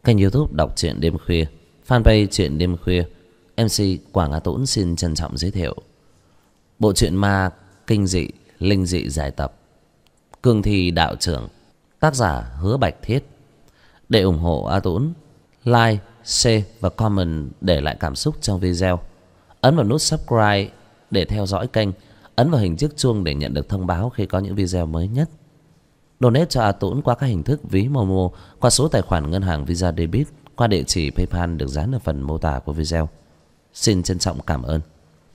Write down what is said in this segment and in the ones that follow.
kênh YouTube đọc truyện đêm khuya, fanpage truyện đêm khuya. MC Quảng Á Tũng xin trân trọng giới thiệu bộ truyện ma kinh dị, linh dị giải tập Cương Thi Đạo Trưởng, tác giả Hứa Bạch Thiết. Để ủng hộ A Tũng, like, share và comment để lại cảm xúc trong video. Ấn vào nút subscribe để theo dõi kênh. Ấn vào hình chiếc chuông để nhận được thông báo khi có những video mới nhất. Donate cho A Tũng qua các hình thức ví Momo, qua số tài khoản ngân hàng Visa Debit, qua địa chỉ PayPal được dán ở phần mô tả của video. Xin trân trọng cảm ơn.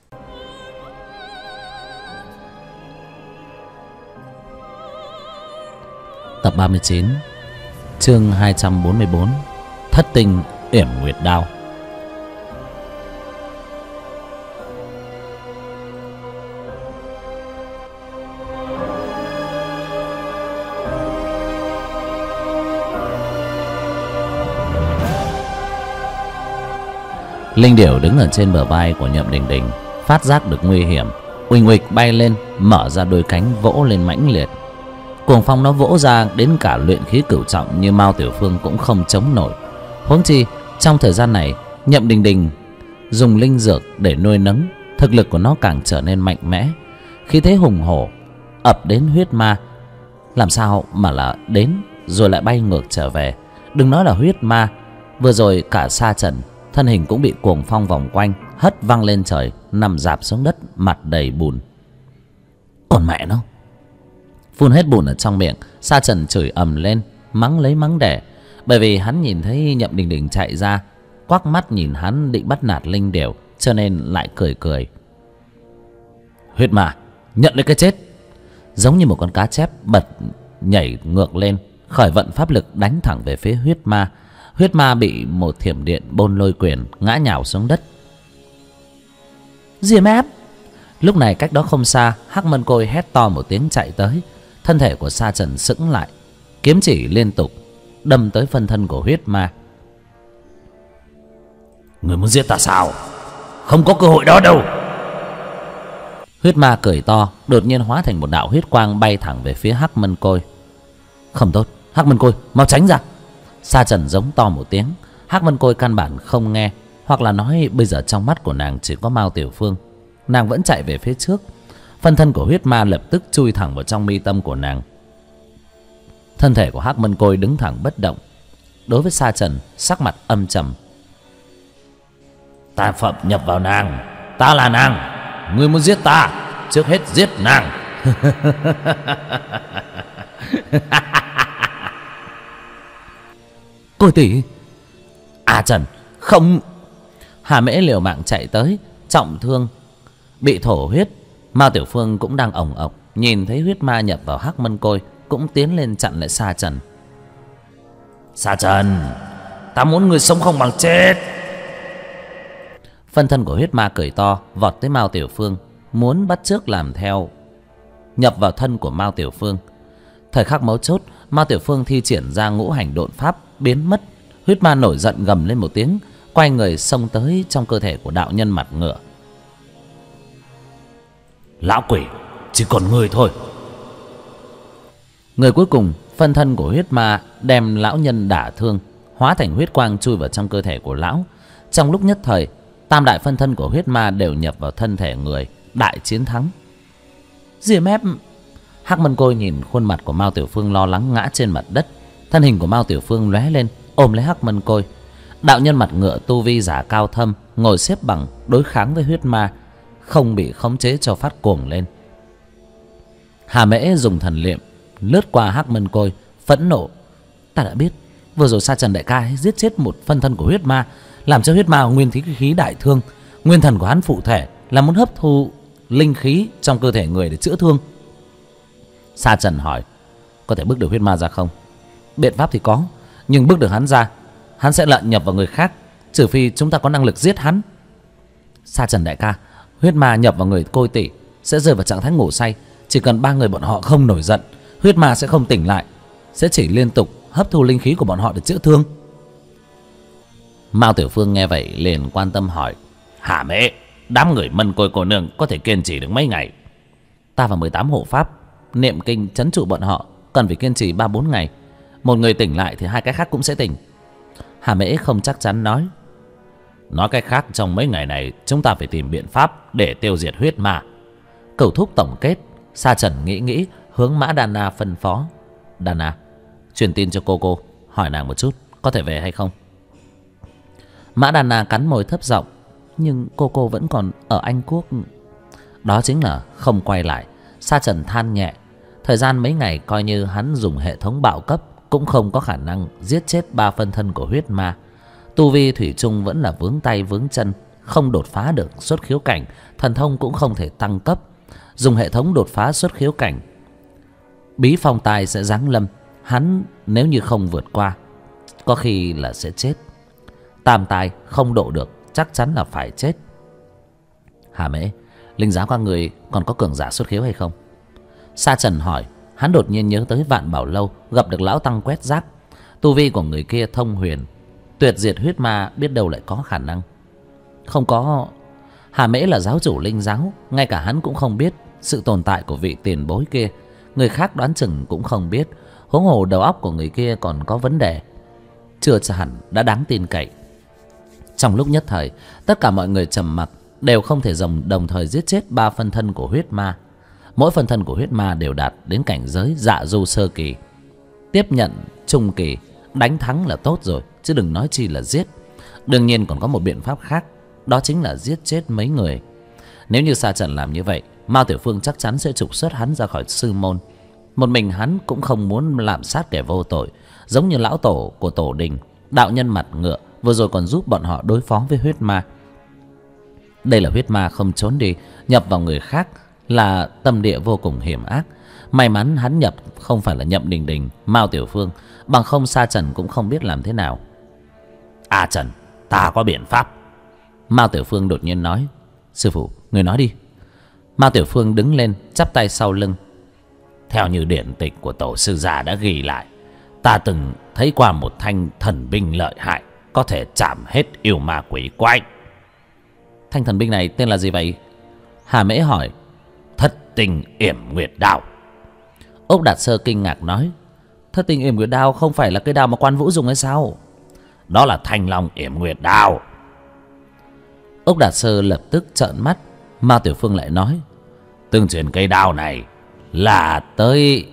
Tập 39, chương 244, Thất Tinh Yểm Nguyệt Đao. Linh điểu đứng ở trên bờ vai của Nhậm Đình Đình, phát giác được nguy hiểm, uỳnh uịch bay lên, mở ra đôi cánh vỗ lên mãnh liệt. Cuồng phong nó vỗ ra đến cả luyện khí cửu trọng như Mao Tiểu Phương cũng không chống nổi. Huống chi trong thời gian này, Nhậm Đình Đình dùng linh dược để nuôi nấng, thực lực của nó càng trở nên mạnh mẽ. Khi thế hùng hổ ập đến huyết ma, làm sao mà là đến rồi lại bay ngược trở về. Đừng nói là huyết ma, vừa rồi cả Sa Trần thân hình cũng bị cuồng phong vòng quanh, hất văng lên trời, nằm rạp xuống đất, mặt đầy bùn. Còn mẹ nó! Phun hết bùn ở trong miệng, Sa Trần chửi ầm lên, mắng lấy mắng đẻ. Bởi vì hắn nhìn thấy Nhậm Đình Đình chạy ra, quắc mắt nhìn hắn định bắt nạt linh điểu, cho nên lại cười cười. Huyết ma, nhận lấy cái chết! Giống như một con cá chép bật nhảy ngược lên, khởi vận pháp lực đánh thẳng về phía huyết ma. Huyết ma bị một thiểm điện bôn lôi quyền, ngã nhào xuống đất. Diêm ép! Lúc này cách đó không xa, Hắc Mân Côi hét to một tiếng chạy tới. Thân thể của Sa Trần sững lại, kiếm chỉ liên tục đâm tới phân thân của huyết ma. Người muốn giết ta sao? Không có cơ hội đó đâu! Huyết ma cười to, đột nhiên hóa thành một đạo huyết quang bay thẳng về phía Hắc Mân Côi. Không tốt, Hắc Mân Côi, mau tránh ra! Sa Trần giống to một tiếng. Hắc Mân Côi căn bản không nghe, hoặc là nói bây giờ trong mắt của nàng chỉ có Mao Tiểu Phương. Nàng vẫn chạy về phía trước. Phân thân của huyết ma lập tức chui thẳng vào trong mi tâm của nàng. Thân thể của Hắc Mân Côi đứng thẳng bất động. Đối với Sa Trần, sắc mặt âm trầm. Ta phậm nhập vào nàng, ta là nàng. Ngươi muốn giết ta, trước hết giết nàng. Côi tỷ! À Trần, không! Hà Mễ liều mạng chạy tới, trọng thương, bị thổ huyết. Mao Tiểu Phương cũng đang ổng ộc, nhìn thấy huyết ma nhập vào Hắc Mân Côi, cũng tiến lên chặn lại Sa Trần. Sa Trần, ta muốn người sống không bằng chết! Phân thân của huyết ma cười to, vọt tới Mao Tiểu Phương, muốn bắt chước làm theo, nhập vào thân của Mao Tiểu Phương. Thời khắc mấu chốt, Mao Tiểu Phương thi triển ra ngũ hành độn pháp, biến mất. Huyết ma nổi giận gầm lên một tiếng, quay người xông tới trong cơ thể của đạo nhân mặt ngựa. Lão quỷ, chỉ còn ngươi thôi! Người cuối cùng, phân thân của huyết ma đem lão nhân đả thương, hóa thành huyết quang chui vào trong cơ thể của lão. Trong lúc nhất thời, tam đại phân thân của huyết ma đều nhập vào thân thể người, đại chiến thắng. Diêm ép! Hắc Mân Côi nhìn khuôn mặt của Mao Tiểu Phương lo lắng ngã trên mặt đất. Thân hình của Mao Tiểu Phương lóe lên, ôm lấy Hắc Mân Côi. Đạo nhân mặt ngựa tu vi giả cao thâm, ngồi xếp bằng đối kháng với huyết ma, không bị khống chế cho phát cuồng lên. Hà Mễ dùng thần liệm lướt qua Hắc Mân Côi, phẫn nộ. Ta đã biết, vừa rồi Sa Trần đại ca giết chết một phân thân của huyết ma, làm cho huyết ma nguyên khí đại thương. Nguyên thần của hắn phụ thể là muốn hấp thu linh khí trong cơ thể người để chữa thương. Sa Trần hỏi, có thể bước được huyết ma ra không? Biện pháp thì có, nhưng bước được hắn ra, hắn sẽ lợn nhập vào người khác, trừ phi chúng ta có năng lực giết hắn. Sa Trần đại ca, huyết ma nhập vào người Côi tỷ sẽ rơi vào trạng thái ngủ say. Chỉ cần ba người bọn họ không nổi giận, huyết ma sẽ không tỉnh lại, sẽ chỉ liên tục hấp thu linh khí của bọn họ để chữa thương. Mao Tiểu Phương nghe vậy liền quan tâm hỏi, Hà Mễ, đám người Mân Côi cô nương có thể kiên trì được mấy ngày? Ta và 18 hộ pháp niệm kinh trấn trụ bọn họ, cần phải kiên trì 3-4 ngày. Một người tỉnh lại thì hai cái khác cũng sẽ tỉnh. Hà Mễ không chắc chắn nói. Nói cách khác, trong mấy ngày này chúng ta phải tìm biện pháp để tiêu diệt huyết ma. Cửu thúc tổng kết. Sa Trần nghĩ hướng Mã Đan Na phân phó. Đan Na, truyền tin cho cô, hỏi nàng một chút có thể về hay không. Mã Đan Na cắn môi thấp giọng. Nhưng cô vẫn còn ở Anh Quốc. Đó chính là không quay lại. Sa Trần than nhẹ. Thời gian mấy ngày coi như hắn dùng hệ thống bạo cấp cũng không có khả năng giết chết 3 phân thân của huyết ma. Tu vi thủy chung vẫn là vướng tay vướng chân, không đột phá được xuất khiếu cảnh. Thần thông cũng không thể tăng cấp. Dùng hệ thống đột phá xuất khiếu cảnh, bí phong tài sẽ giáng lâm. Hắn nếu như không vượt qua, có khi là sẽ chết. Tam tài không độ được, chắc chắn là phải chết. Hà Mễ, linh giáo các người còn có cường giả xuất khiếu hay không? Sa Trần hỏi. Hắn đột nhiên nhớ tới Vạn Bảo Lâu gặp được lão tăng quét rác. Tu vi của người kia thông huyền, tuyệt diệt huyết ma, biết đâu lại có khả năng. Không có. Hà Mễ là giáo chủ linh giáo, ngay cả hắn cũng không biết sự tồn tại của vị tiền bối kia. Người khác đoán chừng cũng không biết. Huống hồ đầu óc của người kia còn có vấn đề, chưa hẳn đã đáng tin cậy. Trong lúc nhất thời, tất cả mọi người trầm mặc, đều không thể đồng thời giết chết 3 phân thân của huyết ma. Mỗi phân thân của huyết ma đều đạt đến cảnh giới dạ du sơ kỳ. Tiếp nhận trung kỳ, đánh thắng là tốt rồi, chứ đừng nói chi là giết. Đương nhiên còn có một biện pháp khác, đó chính là giết chết mấy người. Nếu như Sa Trần làm như vậy, Mao Tiểu Phương chắc chắn sẽ trục xuất hắn ra khỏi sư môn. Một mình hắn cũng không muốn lạm sát kẻ vô tội. Giống như lão tổ của tổ đình, đạo nhân mặt ngựa, vừa rồi còn giúp bọn họ đối phó với huyết ma. Đây là huyết ma không trốn đi, nhập vào người khác là tâm địa vô cùng hiểm ác. May mắn hắn nhập không phải là Nhậm Đình Đình, Mao Tiểu Phương, bằng không Sa Trần cũng không biết làm thế nào. Trần, ta có biện pháp. Mao Tiểu Phương đột nhiên nói. Sư phụ, người nói đi. Mao Tiểu Phương đứng lên, chắp tay sau lưng. Theo như điển tịch của tổ sư già đã ghi lại, ta từng thấy qua một thanh thần binh lợi hại, có thể chạm hết yêu ma quỷ quái. Thanh thần binh này tên là gì vậy? Hà Mễ hỏi. Thất tinh yểm nguyệt đao. Ốc Đạt Sơ kinh ngạc nói. Thất tinh yểm nguyệt đao không phải là cái đao mà Quan Vũ dùng hay sao? Đó là Thanh Long yểm nguyệt đao. Ốc Đạt Sơ lập tức trợn mắt. Mao Tiểu Phương lại nói. Tương truyền cây đao này là tới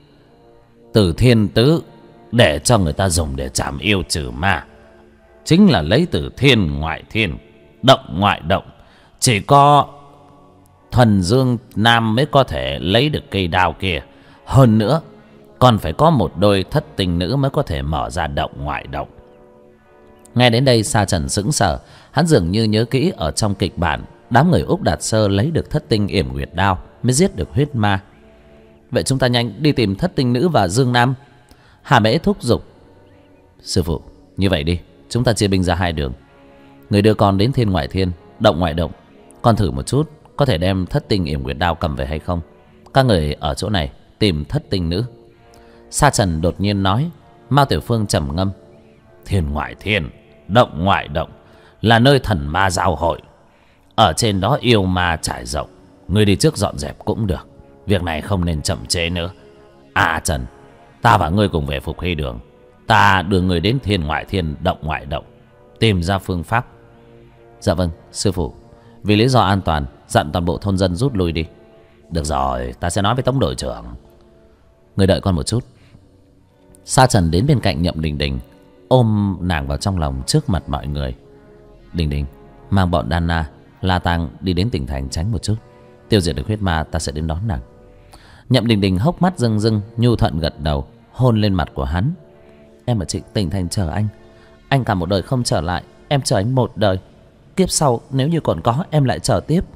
từ thiên tứ, để cho người ta dùng để chạm yêu trừ ma. Chính là lấy từ thiên ngoại thiên, động ngoại động. Chỉ có Thuần Dương Nam mới có thể lấy được cây đao kia. Hơn nữa còn phải có một đôi thất tình nữ mới có thể mở ra động ngoại động. Nghe đến đây Sa Trần sững sờ. Hắn dường như nhớ kỹ ở trong kịch bản, đám người Úc Đạt Sơ lấy được thất tinh yểm nguyệt đao mới giết được huyết ma. Vậy chúng ta nhanh đi tìm thất tinh nữ và Dương Nam. Hà Mễ thúc giục. Sư phụ, như vậy đi, chúng ta chia binh ra 2 đường. Người đưa con đến thiên ngoại thiên, động ngoại động. Con thử một chút, có thể đem thất tinh yểm nguyệt đao cầm về hay không? Các người ở chỗ này tìm thất tinh nữ. Sa Trần đột nhiên nói. Mao Tiểu Phương trầm ngâm. Thiên ngoại thiên, động ngoại động là nơi thần ma giao hội. Ở trên đó yêu ma trải rộng. Ngươi đi trước dọn dẹp cũng được. Việc này không nên chậm trễ nữa. Trần, ta và ngươi cùng về Phục Hy Đường. Ta đưa ngươi đến thiên ngoại thiên, động ngoại động, tìm ra phương pháp. Dạ vâng, sư phụ. Vì lý do an toàn, dặn toàn bộ thôn dân rút lui đi. Được rồi, ta sẽ nói với Tống đội trưởng. Người đợi con một chút. Sa Trần đến bên cạnh Nhậm Đình Đình, ôm nàng vào trong lòng trước mặt mọi người. Đình Đình, mang bọn Đan Na, La Tang đi đến tỉnh thành tránh một chút. Tiêu diệt được huyết ma, ta sẽ đến đón nàng. Nhậm Đình Đình hốc mắt rưng rưng, nhu thuận gật đầu, hôn lên mặt của hắn. Em ở tỉnh thành chờ anh. Anh cả một đời không trở lại, em chờ anh một đời. Kiếp sau nếu như còn có, em lại chờ tiếp.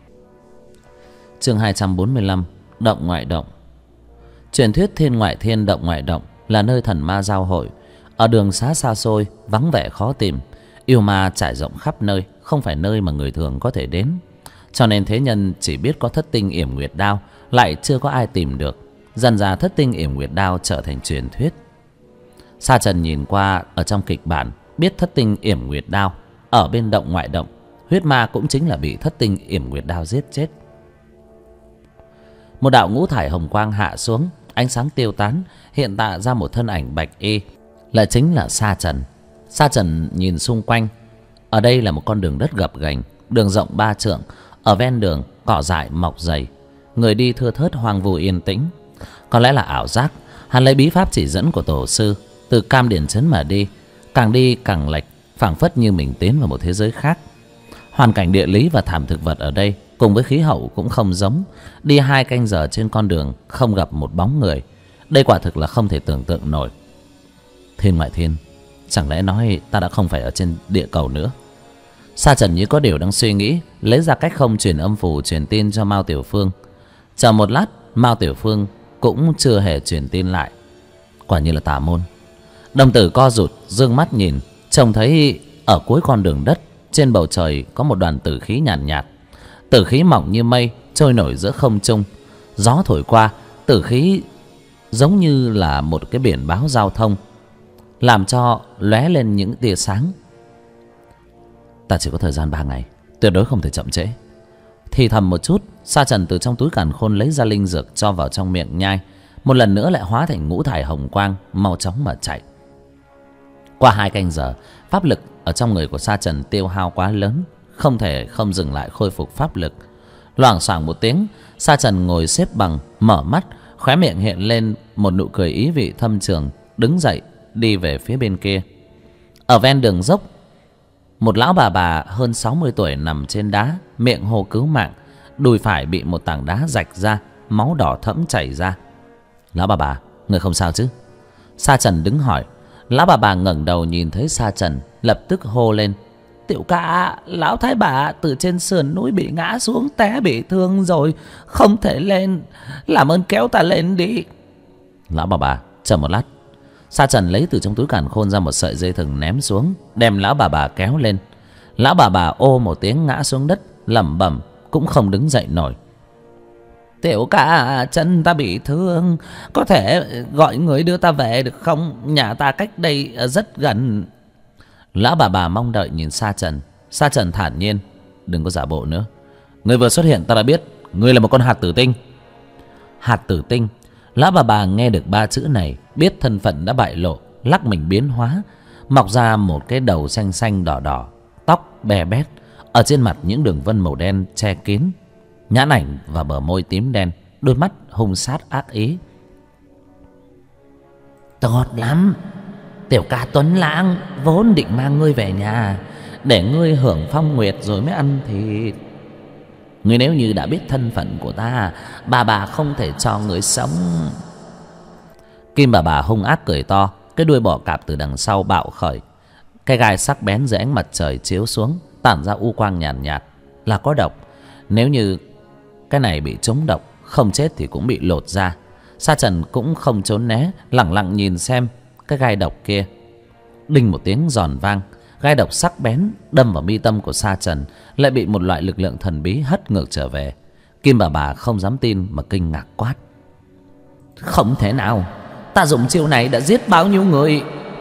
Chương 245. Động ngoại động. Truyền thuyết thiên ngoại thiên, động ngoại động là nơi thần ma giao hội. Ở đường xá xa xôi, vắng vẻ khó tìm. Yêu ma trải rộng khắp nơi, không phải nơi mà người thường có thể đến. Cho nên thế nhân chỉ biết có thất tinh yểm nguyệt đao, lại chưa có ai tìm được. Dần dà thất tinh yểm nguyệt đao trở thành truyền thuyết. Sa Trần nhìn qua ở trong kịch bản, biết thất tinh yểm nguyệt đao ở bên động ngoại động, huyết ma cũng chính là bị thất tinh yểm nguyệt đao giết chết. Một đạo ngũ thải hồng quang hạ xuống, ánh sáng tiêu tán, hiện tạ ra một thân ảnh bạch y, là chính là Sa Trần. Sa Trần nhìn xung quanh. Ở đây là một con đường đất gập ghềnh, đường rộng 3 trượng. Ở ven đường cỏ dại mọc dày, người đi thưa thớt, hoang vu yên tĩnh. Có lẽ là ảo giác, hắn lấy bí pháp chỉ dẫn của tổ sư từ Cam Điền Trấn mà đi càng lệch, phảng phất như mình tiến vào một thế giới khác. Hoàn cảnh địa lý và thảm thực vật ở đây cùng với khí hậu cũng không giống. Đi 2 canh giờ trên con đường không gặp một bóng người. Đây quả thực là không thể tưởng tượng nổi. Thiên ngoại thiên, chẳng lẽ nói ta đã không phải ở trên địa cầu nữa? Sa Trần như có điều đang suy nghĩ, lấy ra cách không truyền âm phù truyền tin cho Mao Tiểu Phương. Chờ một lát, Mao Tiểu Phương cũng chưa hề truyền tin lại. Quả như là tà môn. Đồng tử co rụt, dương mắt nhìn, trông thấy ở cuối con đường đất, trên bầu trời có một đoàn tử khí nhàn nhạt. Tử khí mỏng như mây trôi nổi giữa không trung. Gió thổi qua, tử khí giống như là một cái biển báo giao thông, làm cho lóe lên những tia sáng. Ta chỉ có thời gian 3 ngày, tuyệt đối không thể chậm trễ. Thì thầm một chút, Sa Trần từ trong túi càn khôn lấy ra linh dược cho vào trong miệng nhai. Một lần nữa lại hóa thành ngũ thải hồng quang, mau chóng mà chạy. Qua 2 canh giờ, pháp lực ở trong người của Sa Trần tiêu hao quá lớn, không thể không dừng lại khôi phục pháp lực. Loảng xoảng một tiếng, Sa Trần ngồi xếp bằng, mở mắt, khóe miệng hiện lên một nụ cười ý vị thâm trường, đứng dậy đi về phía bên kia. Ở ven đường dốc, một lão bà hơn 60 tuổi nằm trên đá, miệng hô cứu mạng. Đùi phải bị một tảng đá rạch ra, máu đỏ thẫm chảy ra. Lão bà, người không sao chứ? Sa Trần đứng hỏi. Lão bà ngẩng đầu nhìn thấy Sa Trần, lập tức hô lên: Tiểu ca, lão thái bà từ trên sườn núi bị ngã xuống, té bị thương rồi, không thể lên, làm ơn kéo ta lên đi. Lão bà, chờ một lát. Sa Trần lấy từ trong túi càn khôn ra một sợi dây thừng ném xuống, đem lão bà kéo lên. Lão bà ô một tiếng ngã xuống đất, lẩm bẩm cũng không đứng dậy nổi. Tiểu ca, chân ta bị thương, có thể gọi người đưa ta về được không? Nhà ta cách đây rất gần. Lão bà mong đợi nhìn Sa Trần. Sa Trần thản nhiên: Đừng có giả bộ nữa. Người vừa xuất hiện ta đã biết người là một con hạt tử tinh. Hạt tử tinh. Lão bà nghe được 3 chữ này, biết thân phận đã bại lộ, lắc mình biến hóa, mọc ra một cái đầu xanh xanh đỏ đỏ, tóc bè bét, ở trên mặt những đường vân màu đen che kín, nhãn ảnh và bờ môi tím đen, đôi mắt hung sát ác ý. Tốt lắm, tiểu ca Tuấn Lãng vốn định mang ngươi về nhà để ngươi hưởng phong nguyệt rồi mới ăn thịt. Ngươi nếu như đã biết thân phận của ta, bà không thể cho ngươi sống. Kim bà hung ác cười to, cái đuôi bò cạp từ đằng sau bạo khởi. Cái gai sắc bén dưới ánh mặt trời chiếu xuống, tản ra u quang nhàn nhạt, là có độc. Nếu như cái này bị trúng độc, không chết thì cũng bị lột ra. Sa Trần cũng không trốn né, lẳng lặng nhìn xem cái gai độc kia. Đinh một tiếng giòn vang, gai độc sắc bén đâm vào mi tâm của Sa Trần, lại bị một loại lực lượng thần bí hất ngược trở về. Kim bà không dám tin mà kinh ngạc quát: Không thể nào, ta dùng chiêu này đã giết bao nhiêu người.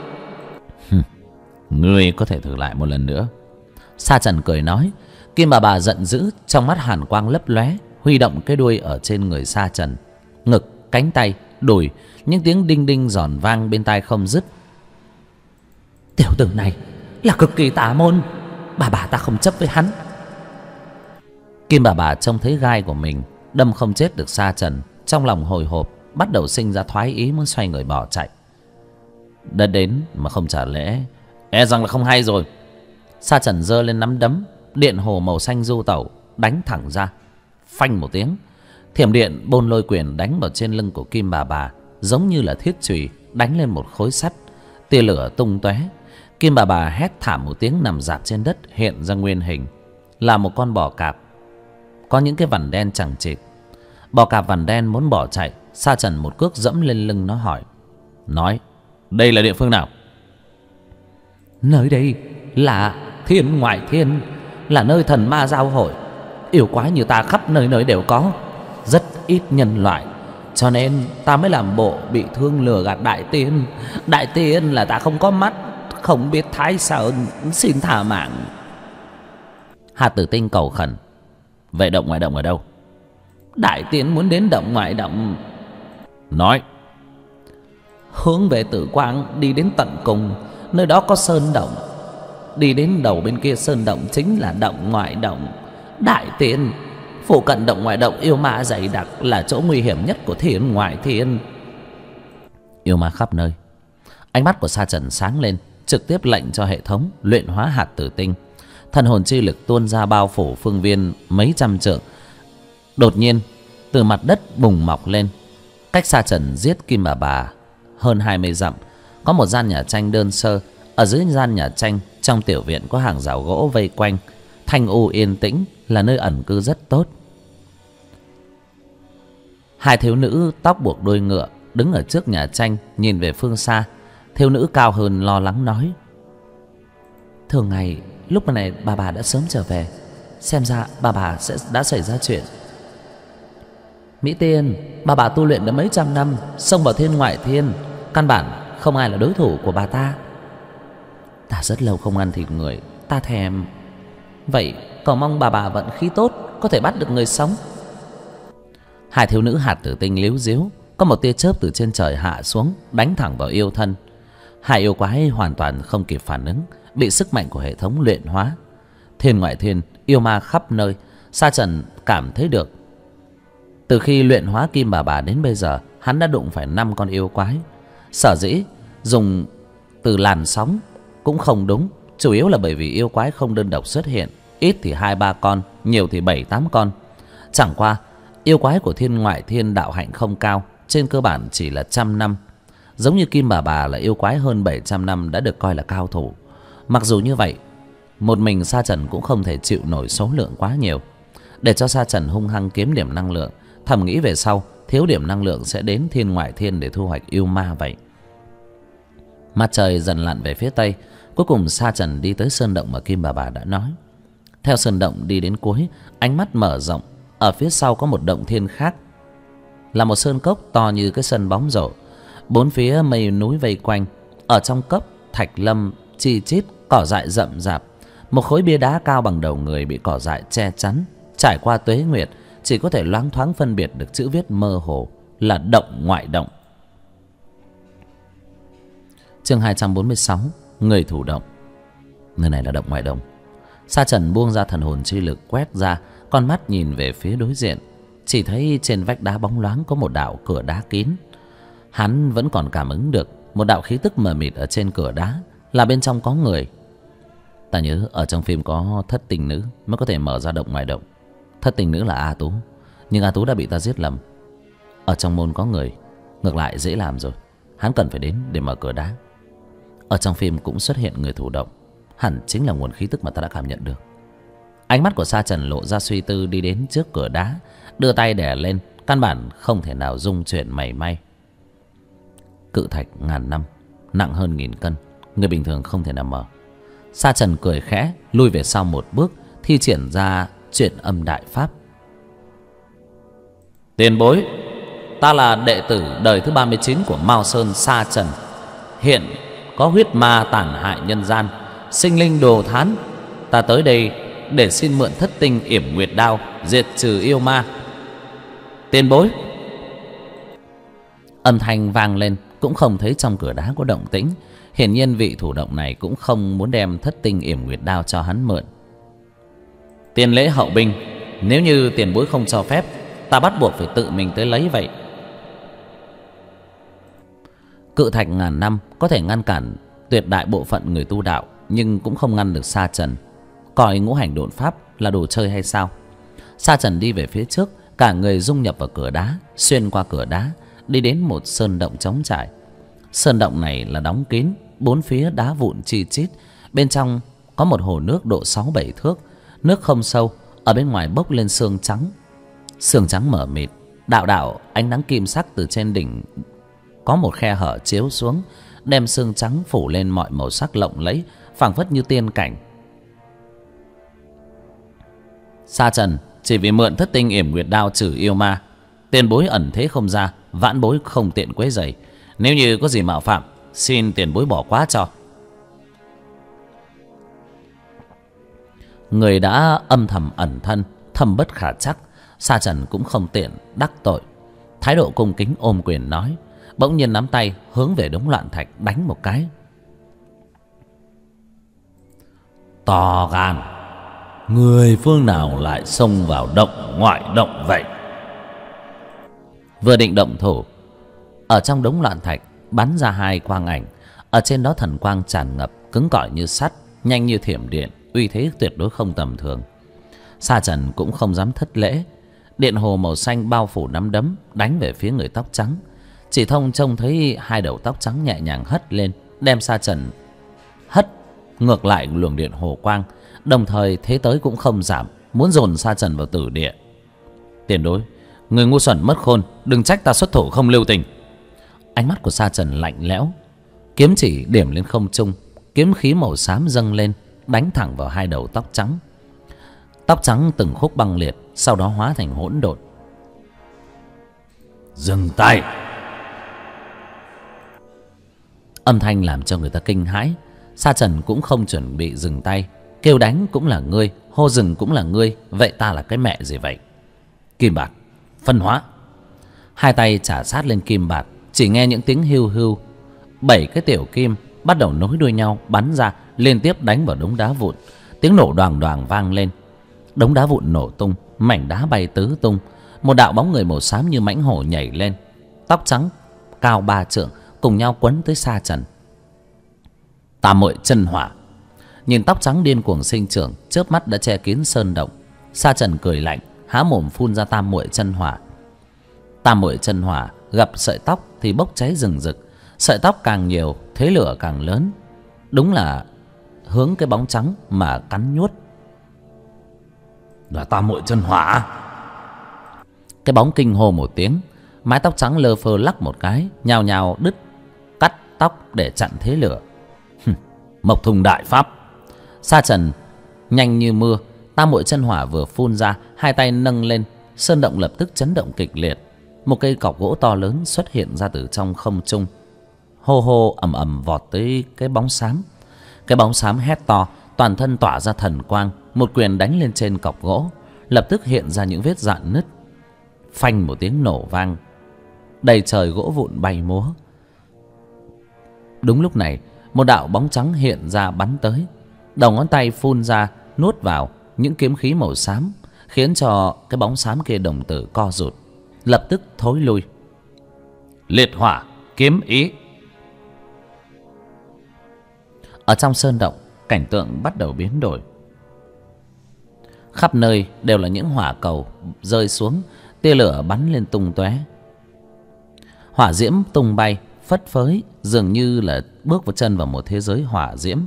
Ngươi có thể thử lại một lần nữa. Sa Trần cười nói. Kim bà giận dữ, trong mắt hàn quang lấp lóe, huy động cái đuôi ở trên người Sa Trần. Ngực, cánh tay, đùi, những tiếng đinh đinh giòn vang bên tai không dứt. Tiểu tử này là cực kỳ tà môn, bà ta không chấp với hắn. Kim bà trông thấy gai của mình đâm không chết được Sa Trần, trong lòng hồi hộp, bắt đầu sinh ra thoái ý muốn xoay người bỏ chạy. Đã đến mà không trả lễ, e rằng là không hay rồi. Sa Trần giơ lên nắm đấm, điện hồ màu xanh du tẩu đánh thẳng ra. Phanh một tiếng, thiểm điện bôn lôi quyền đánh vào trên lưng của Kim bà, giống như là thiết chùy đánh lên một khối sắt. Tia lửa tung tóe. Kim bà hét thảm một tiếng nằm rạp trên đất, hiện ra nguyên hình là một con bò cạp có những cái vằn đen chằng chịt. Bò cạp vằn đen muốn bỏ chạy, Sa Trần một cước dẫm lên lưng nó hỏi: Nói, đây là địa phương nào? Nơi đây là thiên ngoại thiên, là nơi thần ma giao hội. Yêu quái như ta khắp nơi nơi đều có, rất ít nhân loại, cho nên ta mới làm bộ bị thương lừa gạt đại tiên. Đại tiên là ta không có mắt, không biết thái sợ, xin thả mạng. Hạt tử tinh cầu khẩn: Vậy động ngoại động ở đâu? Đại tiên muốn đến động ngoại động. Nói. Hướng về Tử Quang đi đến tận cùng, nơi đó có sơn động. Đi đến đầu bên kia sơn động chính là động ngoại động. Đại tiên, phụ cận động ngoại động yêu ma dày đặc, là chỗ nguy hiểm nhất của thiên ngoại thiên. Yêu ma khắp nơi. Ánh mắt của Sa Trần sáng lên, trực tiếp lệnh cho hệ thống luyện hóa hạt tử tinh. Thần hồn chi lực tuôn ra bao phủ phương viên mấy trăm trượng. Đột nhiên từ mặt đất bùng mọc lên, cách Sa Trần giết Kim Bà hơn 20 dặm, có một gian nhà tranh đơn sơ. Ở dưới gian nhà tranh, trong tiểu viện có hàng rào gỗ vây quanh, thanh u yên tĩnh, là nơi ẩn cư rất tốt. Hai thiếu nữ tóc buộc đuôi ngựa đứng ở trước nhà tranh, nhìn về phương xa. Thiếu nữ cao hơn lo lắng nói: thường ngày lúc này bà đã sớm trở về, xem ra bà sẽ đã xảy ra chuyện. Mỹ Tiên, bà tu luyện đã mấy trăm năm, xông vào thiên ngoại thiên, căn bản không ai là đối thủ của bà ta. Ta rất lâu không ăn thịt người, ta thèm. Vậy cầu mong bà vận khí tốt, có thể bắt được người sống. Hai thiếu nữ hạt tử tinh líu díu. Có một tia chớp từ trên trời hạ xuống, đánh thẳng vào yêu thân. Hai yêu quái hoàn toàn không kịp phản ứng, bị sức mạnh của hệ thống luyện hóa. Thiên ngoại thiên, yêu ma khắp nơi. Sa Trần cảm thấy được, từ khi luyện hóa Kim Bà đến bây giờ, hắn đã đụng phải 5 con yêu quái. Sở dĩ dùng từ làn sóng cũng không đúng, chủ yếu là bởi vì yêu quái không đơn độc xuất hiện, ít thì 2-3 con, nhiều thì 7-8 con. Chẳng qua yêu quái của thiên ngoại thiên đạo hạnh không cao, trên cơ bản chỉ là 100 năm. Giống như Kim Bà là yêu quái hơn 700 năm đã được coi là cao thủ. Mặc dù như vậy, một mình Sa Trần cũng không thể chịu nổi số lượng quá nhiều. Để cho Sa Trần hung hăng kiếm điểm năng lượng, thầm nghĩ về sau thiếu điểm năng lượng sẽ đến thiên ngoại thiên để thu hoạch yêu ma vậy. Mặt trời dần lặn về phía tây. Cuối cùng Sa Trần đi tới sơn động mà Kim Bà đã nói. Theo sơn động đi đến cuối, ánh mắt mở rộng. Ở phía sau có một động thiên khác, là một sơn cốc to như cái sân bóng rổ. Bốn phía mây núi vây quanh. Ở trong cốc, thạch lâm chi chít, cỏ dại rậm rạp. Một khối bia đá cao bằng đầu người bị cỏ dại che chắn. Trải qua tuế nguyệt, chỉ có thể loáng thoáng phân biệt được chữ viết mơ hồ là động ngoại động. Chương 246, người thủ động. Nơi này là động ngoại động. Sa Trần buông ra thần hồn chi lực quét ra, con mắt nhìn về phía đối diện. Chỉ thấy trên vách đá bóng loáng có một đạo cửa đá kín. Hắn vẫn còn cảm ứng được một đạo khí tức mờ mịt ở trên cửa đá, là bên trong có người. Ta nhớ ở trong phim có thất tình nữ mới có thể mở ra động ngoại động. Thất tình nữ là A Tú, nhưng A Tú đã bị ta giết lầm. Ở trong môn có người, ngược lại dễ làm rồi. Hắn cần phải đến để mở cửa đá. Ở trong phim cũng xuất hiện người thủ động, hẳn chính là nguồn khí tức mà ta đã cảm nhận được. Ánh mắt của Sa Trần lộ ra suy tư, đi đến trước cửa đá, đưa tay đè lên, căn bản không thể nào rung chuyển mảy may. Cự thạch ngàn năm, nặng hơn 1000 cân, người bình thường không thể nào mở. Sa Trần cười khẽ, lui về sau một bước, thi triển ra Truyền Âm Đại Pháp. Tiền bối, ta là đệ tử đời thứ 39 của Mao Sơn Sa Trần. Hiện có huyết ma tàn hại nhân gian, sinh linh đồ thán. Ta tới đây để xin mượn thất tinh yểm nguyệt đao, diệt trừ yêu ma. Tiền bối. Âm thanh vang lên, cũng không thấy trong cửa đá có động tĩnh. Hiển nhiên vị thủ động này cũng không muốn đem thất tinh yểm nguyệt đao cho hắn mượn. Tiền lễ hậu binh, nếu như tiền bối không cho phép, ta bắt buộc phải tự mình tới lấy vậy. Cự thạch ngàn năm có thể ngăn cản tuyệt đại bộ phận người tu đạo, nhưng cũng không ngăn được Sa Trần. Coi ngũ hành độn pháp là đồ chơi hay sao? Sa Trần đi về phía trước, cả người dung nhập vào cửa đá, xuyên qua cửa đá, đi đến một sơn động trống trải. Sơn động này là đóng kín, bốn phía đá vụn chi chít. Bên trong có một hồ nước độ 6-7 thước. Nước không sâu, ở bên ngoài bốc lên sương trắng. Sương trắng mờ mịt, đạo đạo ánh nắng kim sắc từ trên đỉnh có một khe hở chiếu xuống, đem sương trắng phủ lên mọi màu sắc lộng lẫy, phảng phất như tiên cảnh. Sa Trần chỉ vì mượn thất tinh yểm nguyệt đao trừ yêu ma, tiền bối ẩn thế không ra, vãn bối không tiện quấy rầy. Nếu như có gì mạo phạm, xin tiền bối bỏ qua cho. Người đã âm thầm ẩn thân, thâm bất khả trắc, Sa Trần cũng không tiện đắc tội. Thái độ cung kính ôm quyền nói, bỗng nhiên nắm tay hướng về đống loạn thạch đánh một cái. To gan, người phương nào lại xông vào động ngoại động vậy? Vừa định động thủ, ở trong đống loạn thạch bắn ra hai quang ảnh. Ở trên đó thần quang tràn ngập, cứng cỏi như sắt, nhanh như thiểm điện, uy thế tuyệt đối không tầm thường. Sa Trần cũng không dám thất lễ, điện hồ màu xanh bao phủ nắm đấm đánh về phía người tóc trắng. Chỉ thông trông thấy hai đầu tóc trắng nhẹ nhàng hất lên, đem Sa Trần hất ngược lại luồng điện hồ quang, đồng thời thế tới cũng không giảm, muốn dồn Sa Trần vào tử địa. Tiền bối, người ngu xuẩn mất khôn, đừng trách ta xuất thủ không lưu tình. Ánh mắt của Sa Trần lạnh lẽo, kiếm chỉ điểm lên không trung, kiếm khí màu xám dâng lên, đánh thẳng vào hai đầu tóc trắng. Tóc trắng từng khúc băng liệt, sau đó hóa thành hỗn độn. Dừng tay! Âm thanh làm cho người ta kinh hãi. Sa Trần cũng không chuẩn bị dừng tay. Kêu đánh cũng là ngươi, hô dừng cũng là ngươi, vậy ta là cái mẹ gì vậy? Kim bạt phân hóa. Hai tay chả sát lên kim bạt, chỉ nghe những tiếng hưu hưu. 7 cái tiểu kim bắt đầu nối đuôi nhau bắn ra, liên tiếp đánh vào đống đá vụn. Tiếng nổ đoàng đoàng vang lên. Đống đá vụn nổ tung, mảnh đá bay tứ tung. Một đạo bóng người màu xám như mãnh hổ nhảy lên, tóc trắng cao 3 trượng, cùng nhau quấn tới Sa Trần. Tam Muội Chân Hỏa. Nhìn tóc trắng điên cuồng sinh trưởng, chớp mắt đã che kín sơn động. Sa Trần cười lạnh, há mồm phun ra Tam Muội Chân Hỏa. Tam Muội Chân Hỏa gặp sợi tóc thì bốc cháy rừng rực. Sợi tóc càng nhiều, thế lửa càng lớn. Đúng là hướng cái bóng trắng mà cắn nhuốt. Là Tam Muội Chân Hỏa. Cái bóng kinh hô một tiếng, mái tóc trắng lơ phơ lắc một cái, nhào nhào đứt cắt tóc để chặn thế lửa. Mộc Thùng đại pháp. Sa Trần nhanh như mưa, Tam Muội Chân Hỏa vừa phun ra, hai tay nâng lên, sơn động lập tức chấn động kịch liệt. Một cây cọc gỗ to lớn xuất hiện ra từ trong không trung, hô hô ầm ầm vọt tới cái bóng xám. Cái bóng xám hét to, toàn thân tỏa ra thần quang, một quyền đánh lên trên cọc gỗ, lập tức hiện ra những vết rạn nứt. Phanh một tiếng nổ vang, đầy trời gỗ vụn bay múa. Đúng lúc này, một đạo bóng trắng hiện ra bắn tới, đầu ngón tay phun ra nuốt vào những kiếm khí màu xám, khiến cho cái bóng xám kia đồng tử co rụt, lập tức thối lui. Liệt hỏa kiếm ý. Ở trong sơn động, cảnh tượng bắt đầu biến đổi. Khắp nơi đều là những hỏa cầu rơi xuống, tia lửa bắn lên tung tóe. Hỏa diễm tung bay phất phới, dường như là bước vào chân vào một thế giới hỏa diễm.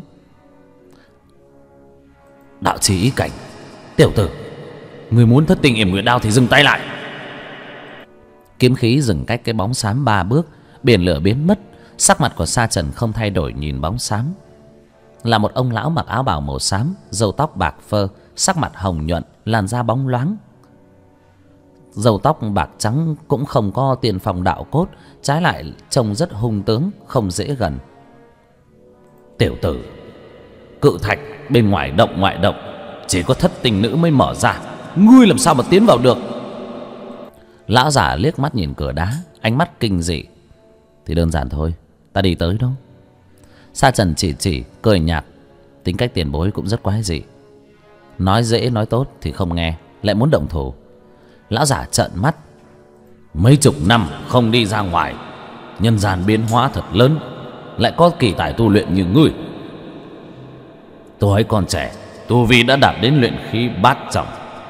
Đạo chí ý cảnh, tiểu tử, người muốn thất tình yểm nguyệt đao thì dừng tay lại. Kiếm khí dừng cách cái bóng xám 3 bước, biển lửa biến mất. Sắc mặt của Sa Trần không thay đổi nhìn bóng xám. Là một ông lão mặc áo bào màu xám, râu tóc bạc phơ, sắc mặt hồng nhuận, làn da bóng loáng. Râu tóc bạc trắng cũng không có tiền phong đạo cốt, trái lại trông rất hung tướng, không dễ gần. Tiểu tử, cự thạch bên ngoài động ngoại động chỉ có thất tình nữ mới mở ra, ngươi làm sao mà tiến vào được? Lão giả liếc mắt nhìn cửa đá, ánh mắt kinh dị. Thì đơn giản thôi, ta đi tới đâu. Sa Trần chỉ cười nhạt. Tính cách tiền bối cũng rất quái dị, nói dễ nói tốt thì không nghe, lại muốn động thủ. Lão giả trợn mắt. Mấy chục năm không đi ra ngoài, nhân gian biến hóa thật lớn, lại có kỳ tài tu luyện như ngươi. Tôi ấy còn trẻ, tu vi đã đạt đến luyện khí bát trọng.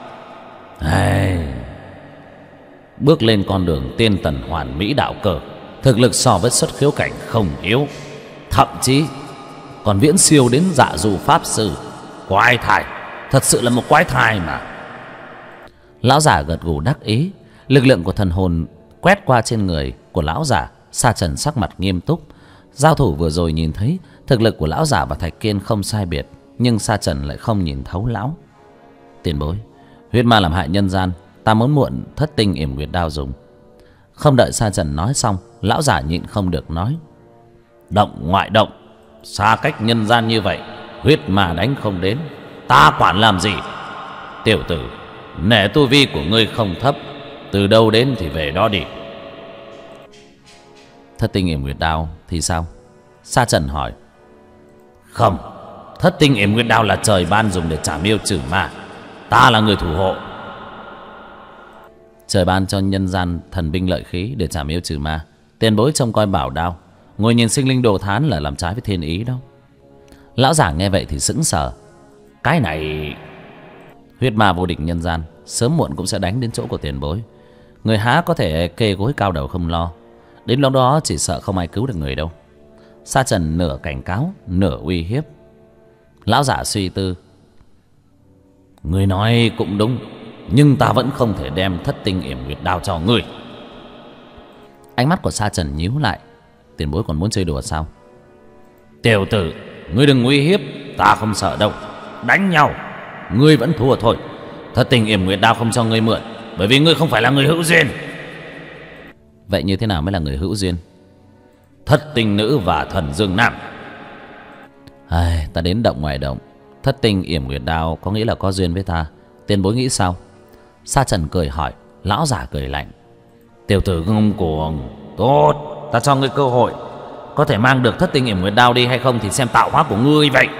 Bước lên con đường tiên tần hoàn mỹ đạo cơ, thực lực so với xuất khiếu cảnh không yếu, thậm chí còn viễn siêu đến dạ du pháp sư. Quái thai, thật sự là một quái thai mà. Lão giả gật gù đắc ý. Lực lượng của thần hồn quét qua trên người của lão giả. Sa Trần sắc mặt nghiêm túc. Giao thủ vừa rồi nhìn thấy thực lực của lão giả và Thạch Kiên không sai biệt, nhưng Sa Trần lại không nhìn thấu lão. Tiền bối, huyết ma làm hại nhân gian, ta muốn mượn thất tinh yểm nguyệt đao dùng. Không đợi Sa Trần nói xong, lão giả nhịn không được nói. Động ngoại động, xa cách nhân gian như vậy, huyết ma đánh không đến, ta quản làm gì? Tiểu tử, nể tu vi của ngươi không thấp, từ đâu đến thì về đó đi. Thất tinh yểm nguyệt đao thì sao? Sa Trần hỏi. Không, Thất tinh yểm nguyệt đao là trời ban dùng để trả miêu trừ ma. Ta là người thủ hộ. Trời ban cho nhân gian thần binh lợi khí để trả miêu trừ ma. Tiền bối trông coi bảo đao, ngồi nhìn sinh linh đồ thán là làm trái với thiên ý đâu. Lão giả nghe vậy thì sững sờ. Cái này... Huyết ma vô địch nhân gian, sớm muộn cũng sẽ đánh đến chỗ của tiền bối. Người há có thể kê gối cao đầu không lo. Đến lúc đó chỉ sợ không ai cứu được người đâu. Sa Trần nửa cảnh cáo, nửa uy hiếp. Lão giả suy tư. Người nói cũng đúng, nhưng ta vẫn không thể đem thất tinh yểm nguyệt đao cho ngươi. Ánh mắt của Sa Trần nhíu lại. Tiền bối còn muốn chơi đùa sao? Tiểu tử, ngươi đừng uy hiếp, ta không sợ đâu. Đánh nhau, ngươi vẫn thua thôi. Thất tinh yểm nguyệt đao không cho ngươi mượn, bởi vì ngươi không phải là người hữu duyên. Vậy như thế nào mới là người hữu duyên? Thất tinh nữ và thần dương nam. Ta đến động ngoài động. Thất tinh yểm nguyệt đao có nghĩa là có duyên với ta. Tiền bối nghĩ sao? Sa Trần cười hỏi. Lão giả cười lạnh. Tiểu tử ngông cuồng. Tốt, ta cho ngươi cơ hội. Có thể mang được thất tinh yểm nguyệt đao đi hay không thì xem tạo hóa của ngươi vậy.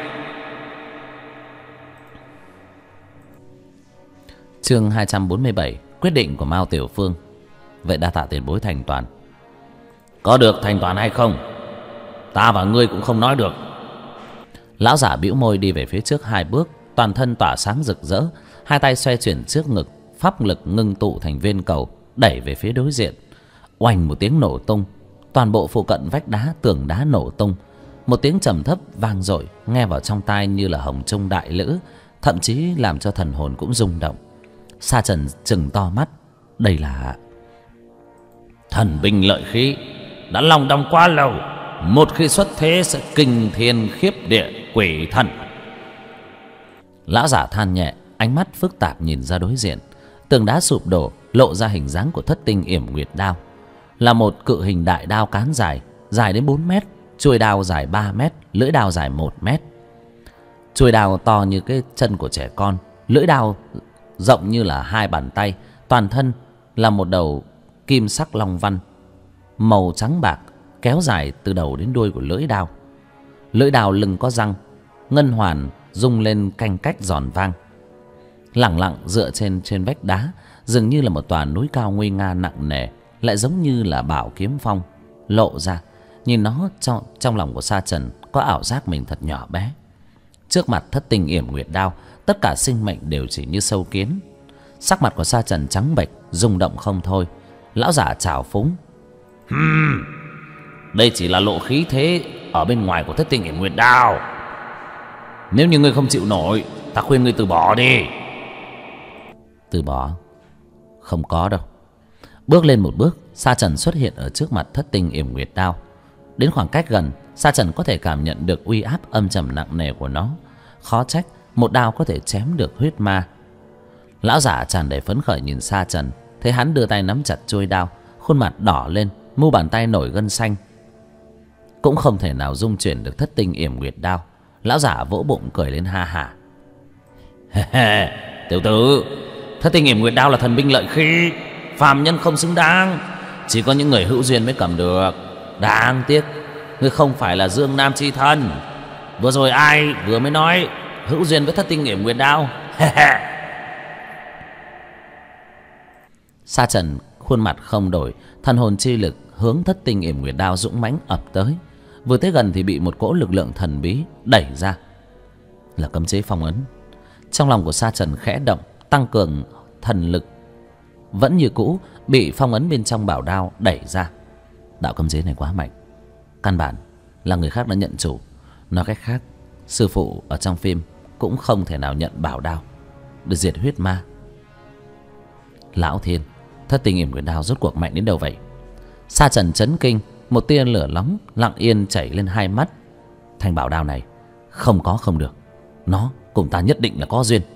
Chương 247. Quyết định của Mao Tiểu Phương. Vậy đa tạ tiền bối thành toàn. Có được thành toàn hay không, ta và ngươi cũng không nói được. Lão giả bĩu môi đi về phía trước 2 bước, toàn thân tỏa sáng rực rỡ, 2 tay xoay chuyển trước ngực, pháp lực ngưng tụ thành viên cầu, đẩy về phía đối diện. Oanh một tiếng nổ tung, toàn bộ phụ cận vách đá, tường đá nổ tung. Một tiếng trầm thấp vang dội nghe vào trong tai như là hồng trung đại lữ, thậm chí làm cho thần hồn cũng rung động. Sa Trần trừng to mắt. Đây là thần binh lợi khí, đã lòng đong quá lâu, một khi xuất thế sẽ kinh thiên khiếp địa quỷ thần. Lão giả than nhẹ, ánh mắt phức tạp nhìn ra đối diện. Tường đá sụp đổ, lộ ra hình dáng của thất tinh yểm nguyệt đao. Là một cự hình đại đao cán dài, dài đến 4 mét, chuôi đao dài 3 mét, lưỡi đao dài 1 mét. Chuôi đao to như cái chân của trẻ con, lưỡi đao rộng như là 2 bàn tay, toàn thân là một đầu kim sắc long văn màu trắng bạc kéo dài từ đầu đến đuôi của lưỡi đao. Lưỡi đao lưng có răng, ngân hoàn rung lên canh cách giòn vang. Lẳng lặng dựa trên vách đá, dường như là một tòa núi cao nguy nga nặng nề, lại giống như là bảo kiếm phong lộ ra. Nhìn nó trong lòng của Sa Trần có ảo giác mình thật nhỏ bé. Trước mặt thất tinh yểm nguyệt đao, tất cả sinh mệnh đều chỉ như sâu kiến. Sắc mặt của Sa Trần trắng bệch, rung động không thôi. Lão giả trào phúng. Đây chỉ là lộ khí thế ở bên ngoài của thất tinh yểm nguyệt đao. Nếu như ngươi không chịu nổi, ta khuyên ngươi từ bỏ đi. Từ bỏ? Không có đâu. Bước lên một bước, Sa Trần xuất hiện ở trước mặt thất tinh yểm nguyệt đao. Đến khoảng cách gần, Sa Trần có thể cảm nhận được uy áp âm trầm nặng nề của nó. Khó trách một đao có thể chém được huyết ma. Lão giả tràn đầy phấn khởi nhìn Sa Trần, thấy hắn đưa tay nắm chặt chuôi đao, khuôn mặt đỏ lên, mu bàn tay nổi gân xanh. Cũng không thể nào dung chuyển được thất tinh yểm nguyệt đao. Lão giả vỗ bụng cười lên ha hả. Tiểu tử, thất tinh yểm nguyệt đao là thần binh lợi khí, phàm nhân không xứng đáng, chỉ có những người hữu duyên mới cầm được. Đáng tiếc ngươi không phải là Dương Nam chi thân. Vừa rồi ai vừa mới nói hữu duyên với thất tinh yểm nguyệt đao? Sa Trần khuôn mặt không đổi, thần hồn chi lực hướng thất tinh yểm nguyệt đao dũng mãnh ập tới. Vừa tới gần thì bị một cỗ lực lượng thần bí đẩy ra. Là cấm chế phong ấn. Trong lòng của Sa Trần khẽ động, tăng cường thần lực. Vẫn như cũ, bị phong ấn bên trong bảo đao đẩy ra. Đạo cấm chế này quá mạnh, căn bản là người khác đã nhận chủ. Nói cách khác, sư phụ ở trong phim cũng không thể nào nhận bảo đao để diệt huyết ma. Lão thiên, thất tinh yểm nguyệt đao rốt cuộc mạnh đến đâu vậy? Sa Trần chấn kinh, một tia lửa nóng lặng yên chảy lên hai mắt. Thanh bảo đao này không có không được, nó cùng ta nhất định là có duyên.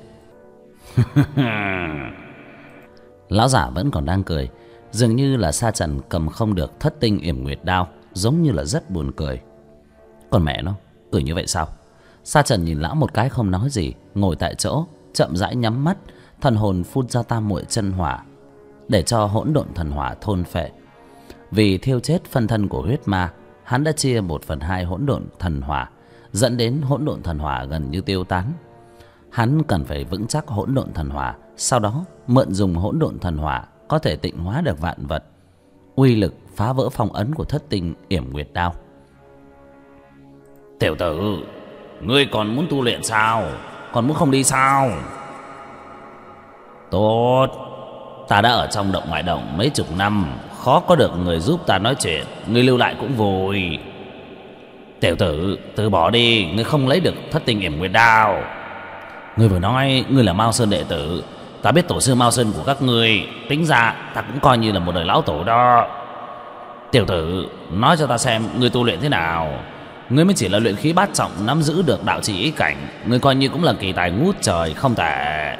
Lão giả vẫn còn đang cười, dường như là Sa Trần cầm không được thất tinh yểm nguyệt đao, giống như là rất buồn cười. Còn mẹ nó, cười như vậy sao? Sa Trần nhìn lão một cái không nói gì, ngồi tại chỗ chậm rãi nhắm mắt, thần hồn phun ra tam muội chân hỏa để cho hỗn độn thần hỏa thôn phệ. Vì thiêu chết phân thân của huyết ma, hắn đã chia 1/2 hỗn độn thần hỏa dẫn đến hỗn độn thần hỏa gần như tiêu tán. Hắn cần phải vững chắc hỗn độn thần hỏa, sau đó mượn dùng hỗn độn thần hỏa có thể tịnh hóa được vạn vật, uy lực phá vỡ phong ấn của thất tinh yểm nguyệt đao. Tiểu tử, ngươi còn muốn tu luyện sao? Còn muốn không đi sao? Tốt, ta đã ở trong động ngoại động mấy chục năm, khó có được người giúp ta nói chuyện, ngươi lưu lại cũng vui. Tiểu tử, từ bỏ đi, ngươi không lấy được thất tinh yểm nguyệt đao. Ngươi vừa nói ngươi là Mao Sơn đệ tử, ta biết tổ sư Mao Sơn của các ngươi, tính ra ta cũng coi như là một đời lão tổ đó. Tiểu tử, nói cho ta xem ngươi tu luyện thế nào. Ngươi mới chỉ là luyện khí bát trọng, nắm giữ được đạo trì ý cảnh, ngươi coi như cũng là kỳ tài ngút trời, không tệ.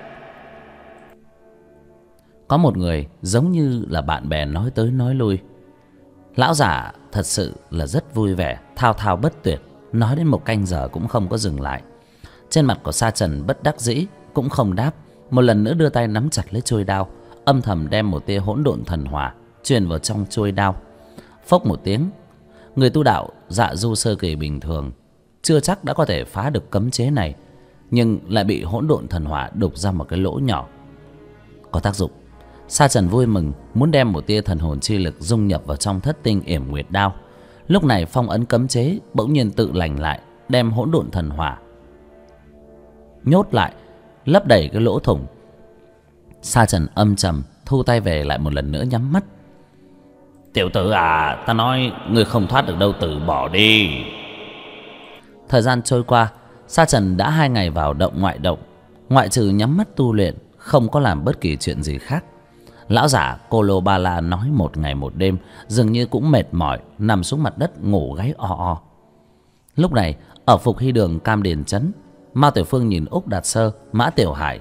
Có một người giống như là bạn bè nói tới nói lui. Lão giả thật sự là rất vui vẻ, thao thao bất tuyệt, nói đến một canh giờ cũng không có dừng lại. Trên mặt của Sa Trần bất đắc dĩ cũng không đáp, một lần nữa đưa tay nắm chặt lấy chuôi đao, âm thầm đem một tia hỗn độn thần hỏa truyền vào trong chuôi đao. Phốc một tiếng, người tu đạo dạ du sơ kỳ bình thường chưa chắc đã có thể phá được cấm chế này, nhưng lại bị hỗn độn thần hỏa đục ra một cái lỗ nhỏ. Có tác dụng. Sa Trần vui mừng muốn đem một tia thần hồn chi lực dung nhập vào trong thất tinh yểm nguyệt đao. Lúc này phong ấn cấm chế bỗng nhiên tự lành lại, đem hỗn độn thần hỏa nhốt lại, lấp đầy cái lỗ thủng. Sa Trần âm trầm thu tay về, lại một lần nữa nhắm mắt. Tiểu tử à, ta nói ngươi không thoát được đâu, từ bỏ đi. Thời gian trôi qua, Sa Trần đã 2 ngày vào động ngoại động, ngoại trừ nhắm mắt tu luyện, không có làm bất kỳ chuyện gì khác. Lão giả Cô Lô Ba La nói 1 ngày 1 đêm, dường như cũng mệt mỏi, nằm xuống mặt đất ngủ gáy o o. Lúc này ở Phục Hy Đường Cam Điền Trấn, Mao Tiểu Phương nhìn Úc Đạt Sơ, Mã Tiểu Hải.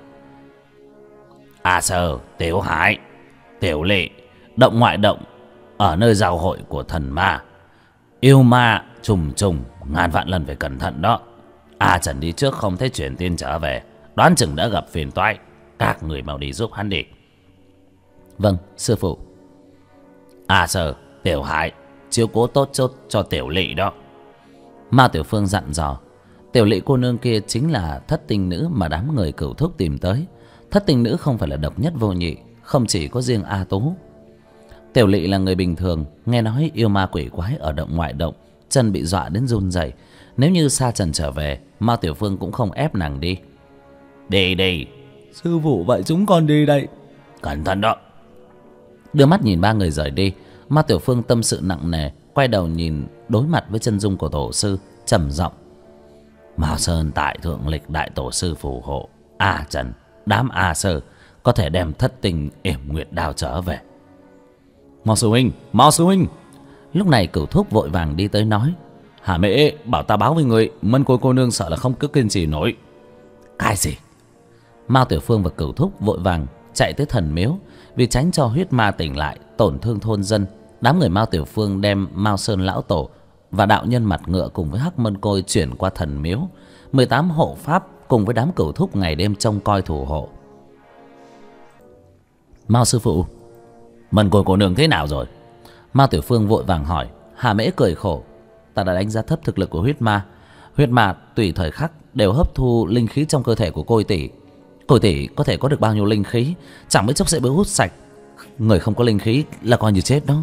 Sơ, Tiểu Hải, Tiểu Lệ, động ngoại động ở nơi giao hội của thần ma, yêu ma trùng trùng, ngàn vạn lần phải cẩn thận đó. Trần đi trước không thấy truyền tin trở về, đoán chừng đã gặp phiền toái, các người mau đi giúp hắn đi. Vâng, sư phụ. Sơ, Tiểu Hải, chiếu cố tốt cho Tiểu Lệ đó. Mao Tiểu Phương dặn dò. Tiểu Lệ cô nương kia chính là thất tinh nữ mà đám người Cửu Thúc tìm tới. Thất tinh nữ không phải là độc nhất vô nhị, không chỉ có riêng A Tú. Tiểu Lệ là người bình thường, nghe nói yêu ma quỷ quái ở động ngoại động, chân bị dọa đến run rẩy. Nếu như Sa Trần trở về, Mao Tiểu Phương cũng không ép nàng đi. Đi đi. Sư phụ, vậy chúng con đi đây. Cẩn thận đó. Đưa mắt nhìn 3 người rời đi, Mao Tiểu Phương tâm sự nặng nề, quay đầu nhìn đối mặt với chân dung của tổ sư, trầm giọng. Mao Sơn tại thượng lịch đại tổ sư phù hộ, Trần, đám Sơ có thể đem thất tinh yểm nguyệt đao trở về. Mao sư huynh, Mao sư huynh. Lúc này Cửu Thúc vội vàng đi tới nói. Hà Mễ bảo ta báo với người, Mân cô nương sợ là không cứ kiên trì nổi. Cái gì? Mao Tiểu Phương và Cửu Thúc vội vàng chạy tới thần miếu, vì tránh cho huyết ma tỉnh lại tổn thương thôn dân. Đám người Mao Tiểu Phương đem Mao Sơn lão tổ và đạo nhân mặt ngựa cùng với Hắc Mân Côi chuyển qua thần miếu. 18 hộ pháp cùng với đám Cửu Thúc ngày đêm trông coi thủ hộ. Mao sư phụ, Mân cô nương thế nào rồi? Mao Tiểu Phương vội vàng hỏi. Hà Mễ cười khổ. Ta đã đánh giá thấp thực lực của huyết ma. Huyết ma tùy thời khắc đều hấp thu linh khí trong cơ thể của Côi tỷ. Côi tỷ có thể có được bao nhiêu linh khí, chẳng mấy chốc sẽ bị hút sạch. Người không có linh khí là coi như chết đó.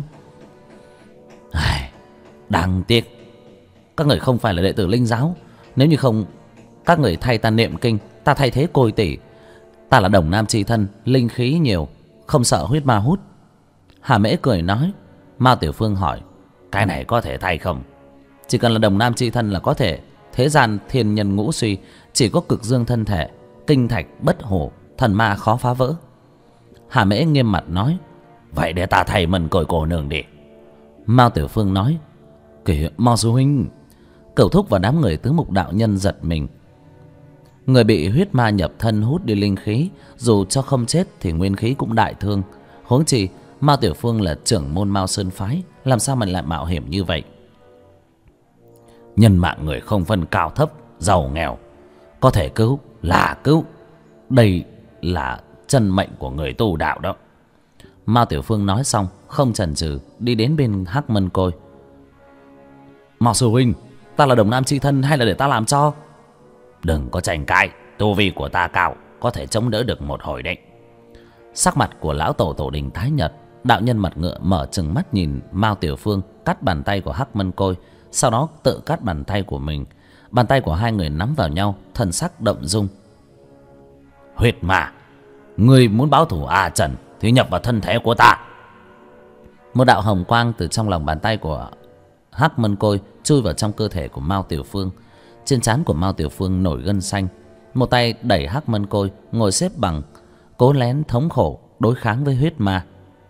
Đáng tiếc các người không phải là đệ tử linh giáo. Nếu như không, các người thay ta niệm kinh, ta thay thế Côi tỷ. Ta là Đồng Nam chi thân, linh khí nhiều, không sợ huyết ma hút. Hà Mễ cười nói. Mao Tiểu Phương hỏi. Cái này có thể thay không? Chỉ cần là Đồng Nam chi thân là có thể. Thế gian thiên nhân ngũ suy, chỉ có cực dương thân thể, kinh thạch bất hủ, thần ma khó phá vỡ. Hà Mễ nghiêm mặt nói. Vậy để ta thay Mân cô nương đi. Mao Tiểu Phương nói. Kìa Mao sư huynh. Cửu Thúc và đám người Tứ Mục đạo nhân giật mình. Người bị huyết ma nhập thân hút đi linh khí, dù cho không chết thì nguyên khí cũng đại thương. Huống chi Mao Tiểu Phương là trưởng môn Mao Sơn phái, làm sao mà lại mạo hiểm như vậy? Nhân mạng người không phân cao thấp, giàu nghèo, có thể cứu là cứu. Đây là chân mệnh của người tu đạo đó. Mao Tiểu Phương nói xong không chần chừ đi đến bên Hắc Mân Côi. Mao sư huynh, ta là đồng nam chi thân hay là để ta làm cho? Đừng có tranh cãi, tu vi của ta cao, có thể chống đỡ được một hồi đấy. Sắc mặt của lão tổ Tổ Đình tái nhợt. Đạo nhân mặt ngựa mở trừng mắt nhìn Mao Tiểu Phương cắt bàn tay của Hắc Mân Côi, sau đó tự cắt bàn tay của mình. Bàn tay của hai người nắm vào nhau, thần sắc động dung. Huyết ma, ngươi muốn báo thù A Trần thì nhập vào thân thể của ta. Một đạo hồng quang từ trong lòng bàn tay của Hắc Mân Côi chui vào trong cơ thể của Mao Tiểu Phương. Trên trán của Mao Tiểu Phương nổi gân xanh. Một tay đẩy Hắc Mân Côi ngồi xếp bằng, cố lén thống khổ đối kháng với huyết ma.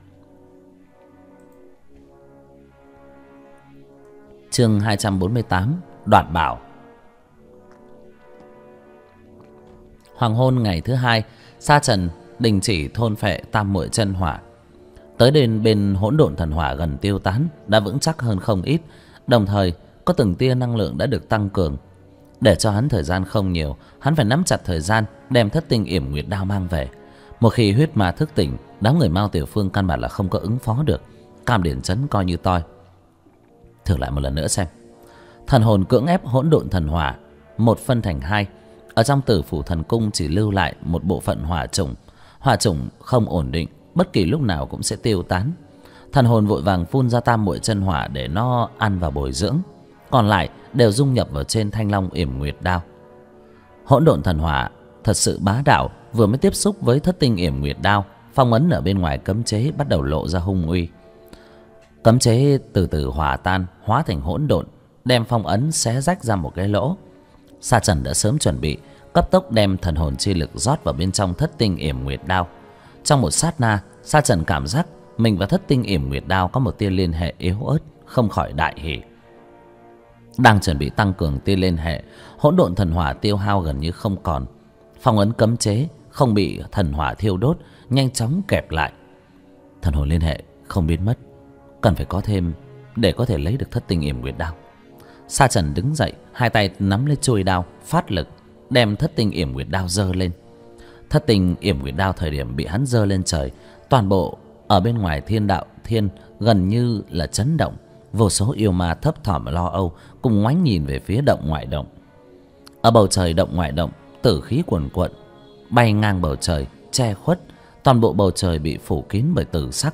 Chương 248, Đoạt Bảo. Hoàng hôn ngày thứ hai, sa trần đình chỉ thôn phệ tam muội chân hỏa. Tới đến bên hỗn độn thần hỏa gần tiêu tán, đã vững chắc hơn không ít. Đồng thời có từng tia năng lượng đã được tăng cường. Để cho hắn thời gian không nhiều, hắn phải nắm chặt thời gian đem thất tinh yểm nguyệt đao mang về. Một khi huyết ma thức tỉnh, đám người Mao Tiểu Phương căn bản là không có ứng phó được. Cam Điển Chấn coi như toi. Thử lại một lần nữa xem. Thần hồn cưỡng ép hỗn độn thần hỏa, một phân thành hai. Ở trong Tử Phủ Thần Cung chỉ lưu lại một bộ phận hỏa chủng. Hỏa chủng không ổn định, bất kỳ lúc nào cũng sẽ tiêu tán. Thần hồn vội vàng phun ra tam muội chân hỏa để nó ăn và bồi dưỡng. Còn lại đều dung nhập vào trên thanh long yểm nguyệt đao. Hỗn độn thần hỏa thật sự bá đạo, vừa mới tiếp xúc với thất tinh yểm nguyệt đao, phong ấn ở bên ngoài cấm chế bắt đầu lộ ra hung uy. Cấm chế từ từ hòa tan, hóa thành hỗn độn, đem phong ấn xé rách ra một cái lỗ. Sa Trần đã sớm chuẩn bị, cấp tốc đem thần hồn chi lực rót vào bên trong thất tinh yểm nguyệt đao. Trong một sát na, Sa Trần cảm giác mình và thất tinh yểm nguyệt đao có một tia liên hệ yếu ớt, không khỏi đại hỉ. Đang chuẩn bị tăng cường tia liên hệ, hỗn độn thần hỏa tiêu hao gần như không còn. Phong ấn cấm chế không bị thần hỏa thiêu đốt, nhanh chóng kẹp lại. Thần hồn liên hệ không biến mất, cần phải có thêm để có thể lấy được thất tinh yểm nguyệt đao. Sa Trần đứng dậy, hai tay nắm lấy chuôi đao, phát lực đem thất tinh yểm nguyệt đao giơ lên. Thất tinh yểm nguyệt đao thời điểm bị hắn giơ lên trời, toàn bộ ở bên ngoài thiên đạo thiên gần như là chấn động. Vô số yêu ma thấp thỏm lo âu cùng ngoảnh nhìn về phía động ngoại động. Ở bầu trời động ngoại động, tử khí cuồn cuộn bay ngang bầu trời, che khuất toàn bộ bầu trời, bị phủ kín bởi tử sắc.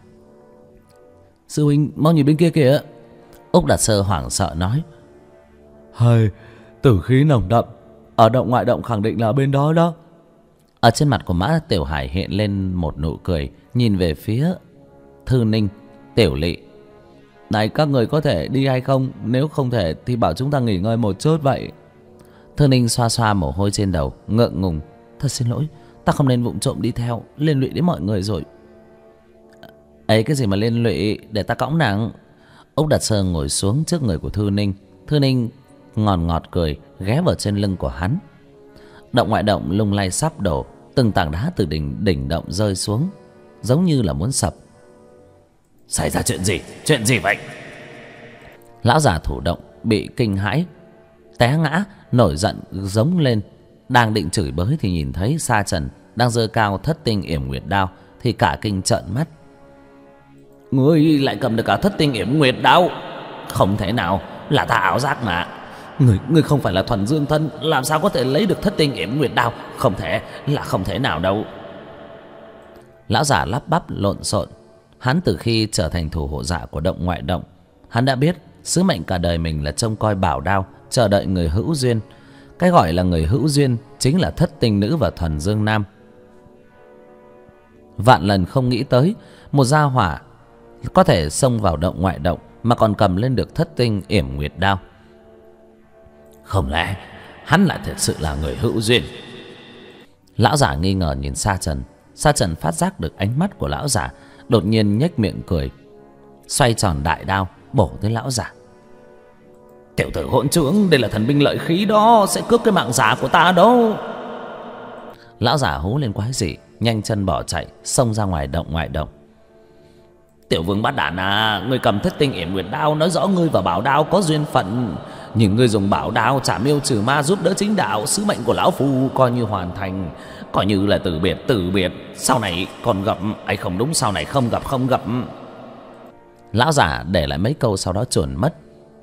Sư huynh mau nhìn bên kia kìa. Úc Đạt Sơ hoảng sợ nói. Hay, tử khí nồng đậm, ở động ngoại động khẳng định là bên đó đó. Ở trên mặt của Mã Tiểu Hải hiện lên một nụ cười, nhìn về phía Thư Ninh, Tiểu Lị. Này, các người có thể đi hay không? Nếu không thể thì bảo chúng ta nghỉ ngơi một chút vậy. Thư Ninh xoa xoa mồ hôi trên đầu, ngượng ngùng. Thật xin lỗi, ta không nên vụng trộm đi theo, liên lụy đến mọi người rồi. Ấy cái gì mà liên lụy, để ta cõng nàng. Úc Đạt Sơ ngồi xuống trước người của Thư Ninh. Thư Ninh ngọt ngọt cười, ghé vào trên lưng của hắn. Động ngoại động lung lay sắp đổ, từng tảng đá từ đỉnh động rơi xuống, giống như là muốn sập. Xảy ra chuyện gì? Chuyện gì vậy? Lão già thủ động bị kinh hãi, té ngã, nổi giận giống lên. Đang định chửi bới thì nhìn thấy Sa Trần đang giơ cao thất tinh yểm nguyệt đao, thì cả kinh trợn mắt. Ngươi lại cầm được cả thất tinh yểm nguyệt đao? Không thể nào, là ta ảo giác mà. Ngươi không phải là thuần dương thân, làm sao có thể lấy được thất tinh yểm nguyệt đao? Không thể, là không thể nào đâu. Lão già lắp bắp lộn xộn. Hắn từ khi trở thành thủ hộ giả của động ngoại động, hắn đã biết sứ mệnh cả đời mình là trông coi bảo đao, chờ đợi người hữu duyên. Cái gọi là người hữu duyên chính là thất tinh nữ và thuần dương nam. Vạn lần không nghĩ tới một gia hỏa có thể xông vào động ngoại động mà còn cầm lên được thất tinh yểm nguyệt đao. Không lẽ hắn lại thật sự là người hữu duyên? Lão giả nghi ngờ nhìn Sa Trần. Sa Trần phát giác được ánh mắt của lão giả, đột nhiên nhếch miệng cười, xoay tròn đại đao bổ tới lão giả. Tiểu tử hỗn trướng, đây là thần binh lợi khí đó, sẽ cướp cái mạng giả của ta đâu. Lão giả hú lên quái dị, nhanh chân bỏ chạy, xông ra ngoài động ngoại động. Tiểu vương bát đản à, ngươi cầm thất tinh yểm nguyệt đao, nói rõ ngươi và bảo đao có duyên phận. Nhưng ngươi dùng bảo đao trả mưu trừ ma, giúp đỡ chính đạo, sứ mệnh của lão phu coi như hoàn thành, coi như là từ biệt. Sau này còn gặp, ấy không đúng, sau này không gặp. Lão giả để lại mấy câu sau đó chuồn mất.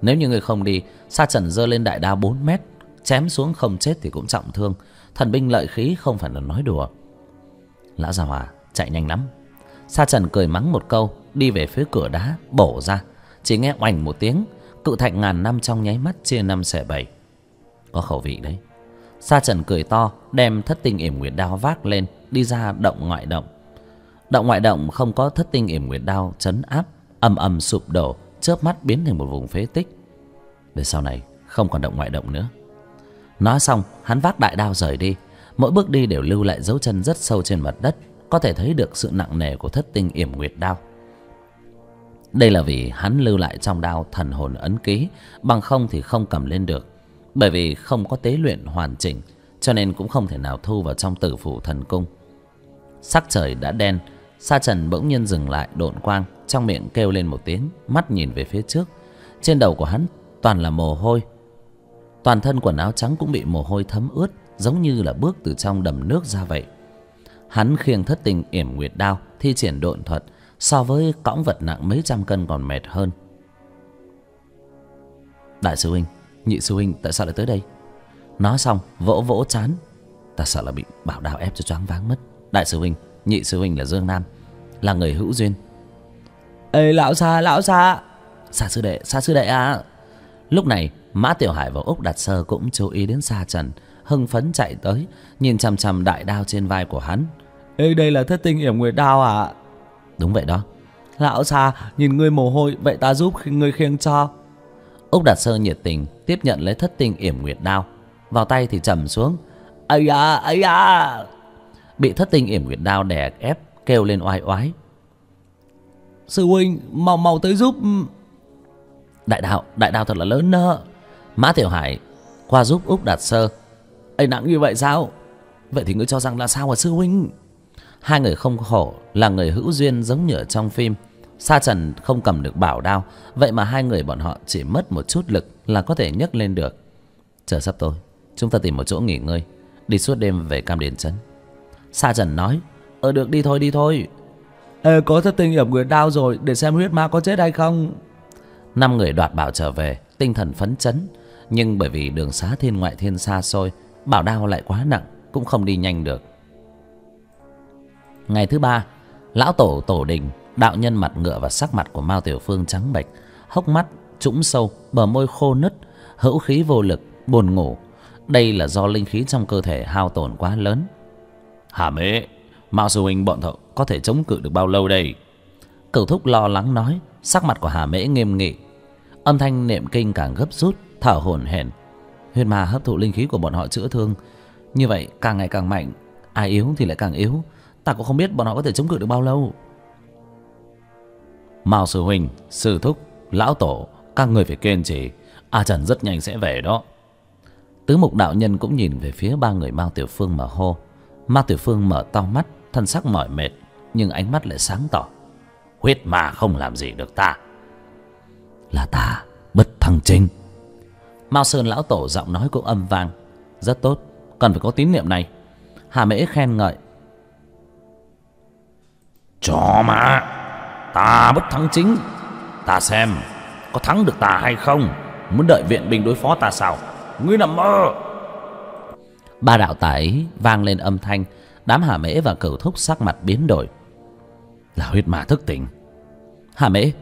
Nếu như ngươi không đi, Sa Trần giơ lên đại đao 4 mét, chém xuống không chết thì cũng trọng thương. Thần binh lợi khí không phải là nói đùa. Lão già Hòa chạy nhanh lắm. Sa Trần cười mắng một câu, đi về phía cửa đá bổ ra. Chỉ nghe oành một tiếng, cự thạch ngàn năm trong nháy mắt chia 5 xẻ 7. Có khẩu vị đấy. Sa Trần cười to, đem thất tinh yểm nguyệt đao vác lên, đi ra động ngoại động. Động ngoại động không có thất tinh yểm nguyệt đao trấn áp, ầm ầm sụp đổ, chớp mắt biến thành một vùng phế tích. Về sau này không còn động ngoại động nữa. Nói xong, hắn vác đại đao rời đi. Mỗi bước đi đều lưu lại dấu chân rất sâu trên mặt đất, có thể thấy được sự nặng nề của thất tinh yểm nguyệt đao. Đây là vì hắn lưu lại trong đao thần hồn ấn ký, bằng không thì không cầm lên được. Bởi vì không có tế luyện hoàn chỉnh, cho nên cũng không thể nào thu vào trong tử phủ thần cung. Sắc trời đã đen, Sa Trần bỗng nhiên dừng lại độn quang, trong miệng kêu lên một tiếng, mắt nhìn về phía trước. Trên đầu của hắn toàn là mồ hôi, toàn thân quần áo trắng cũng bị mồ hôi thấm ướt, giống như là bước từ trong đầm nước ra vậy. Hắn khiêng thất tinh yểm nguyệt đao, thi triển độn thuật, so với cõng vật nặng mấy trăm cân còn mệt hơn. Đại sư huynh, nhị sư huynh tại sao lại tới đây? Nói xong vỗ vỗ trán. Ta sợ là bị bảo đao ép cho choáng váng mất. Đại sư huynh, nhị sư huynh là Dương Nam, là người hữu duyên. Ê lão Sa, lão Sa. Sa sư đệ à. Lúc này Mã Tiểu Hải và Úc Đạt Sơ cũng chú ý đến Sa Trần, hưng phấn chạy tới, nhìn chằm chằm đại đao trên vai của hắn. Ê, đây là thất tinh yểm nguyệt đao à? Đúng vậy đó. Lão Sa, nhìn ngươi mồ hôi, vậy ta giúp ngươi khiêng cho. Úc Đạt Sơ nhiệt tình tiếp nhận lấy thất tinh yểm nguyệt đao, vào tay thì trầm xuống. Ây da. Bị thất tinh yểm nguyệt đao đè ép, kêu lên oai oái. Sư huynh, mau tới giúp. Đại đao thật là lớn đó. Mã Tiểu Hải qua giúp Úc Đạt Sơ. Ây, nặng như vậy sao? Vậy thì ngươi cho rằng là sao hả sư huynh? Hai người không khổ, là người hữu duyên giống như ở trong phim. Sa Trần không cầm được bảo đao, vậy mà hai người bọn họ chỉ mất một chút lực là có thể nhấc lên được. Chờ sắp tối, chúng ta tìm một chỗ nghỉ ngơi, đi suốt đêm về Cam Điền Trấn. Sa Trần nói. Được, đi thôi. Ê, có thất tinh yểm nguyệt đao rồi, để xem huyết ma có chết hay không. 5 người đoạt bảo trở về, tinh thần phấn chấn. Nhưng bởi vì đường xá thiên ngoại thiên xa xôi, bảo đao lại quá nặng, cũng không đi nhanh được. Ngày thứ 3, lão tổ đình, đạo nhân mặt ngựa và sắc mặt của Mao Tiểu Phương trắng bệch, hốc mắt trũng sâu, bờ môi khô nứt, hữu khí vô lực, buồn ngủ. Đây là do linh khí trong cơ thể hao tổn quá lớn. Hà Mễ, Mao sư huynh bọn thợ có thể chống cự được bao lâu đây? Cửu Thúc lo lắng nói. Sắc mặt của Hà Mễ nghiêm nghị, âm thanh niệm kinh càng gấp rút, thở hổn hển. Huyết ma hấp thụ linh khí của bọn họ chữa thương, như vậy càng ngày càng mạnh, ai yếu thì lại càng yếu. Ta cũng không biết bọn họ có thể chống cự được bao lâu. Mao sư huynh, sư thúc, lão tổ, các người phải kiên trì. A Trần rất nhanh sẽ về đó. Tứ Mục đạo nhân cũng nhìn về phía 3 người Mao Tiểu Phương mà hô. Mao Tiểu Phương mở to mắt, thân sắc mỏi mệt, nhưng ánh mắt lại sáng tỏ. Huyết ma không làm gì được ta. Là ta, Bất Thăng Trinh. Mao Sơn lão tổ giọng nói cũng âm vang. Rất tốt, cần phải có tín niệm này. Hà Mễ khen ngợi. Chó má, ta Bất Thăng Chính, ta xem có thắng được ta hay không. Muốn đợi viện binh đối phó ta sao? Ngươi nằm mơ. 3 đạo tả ấy vang lên âm thanh. Đám Hà Mễ và Cửu Thúc sắc mặt biến đổi. Là huyết ma thức tỉnh. Hà Mễ.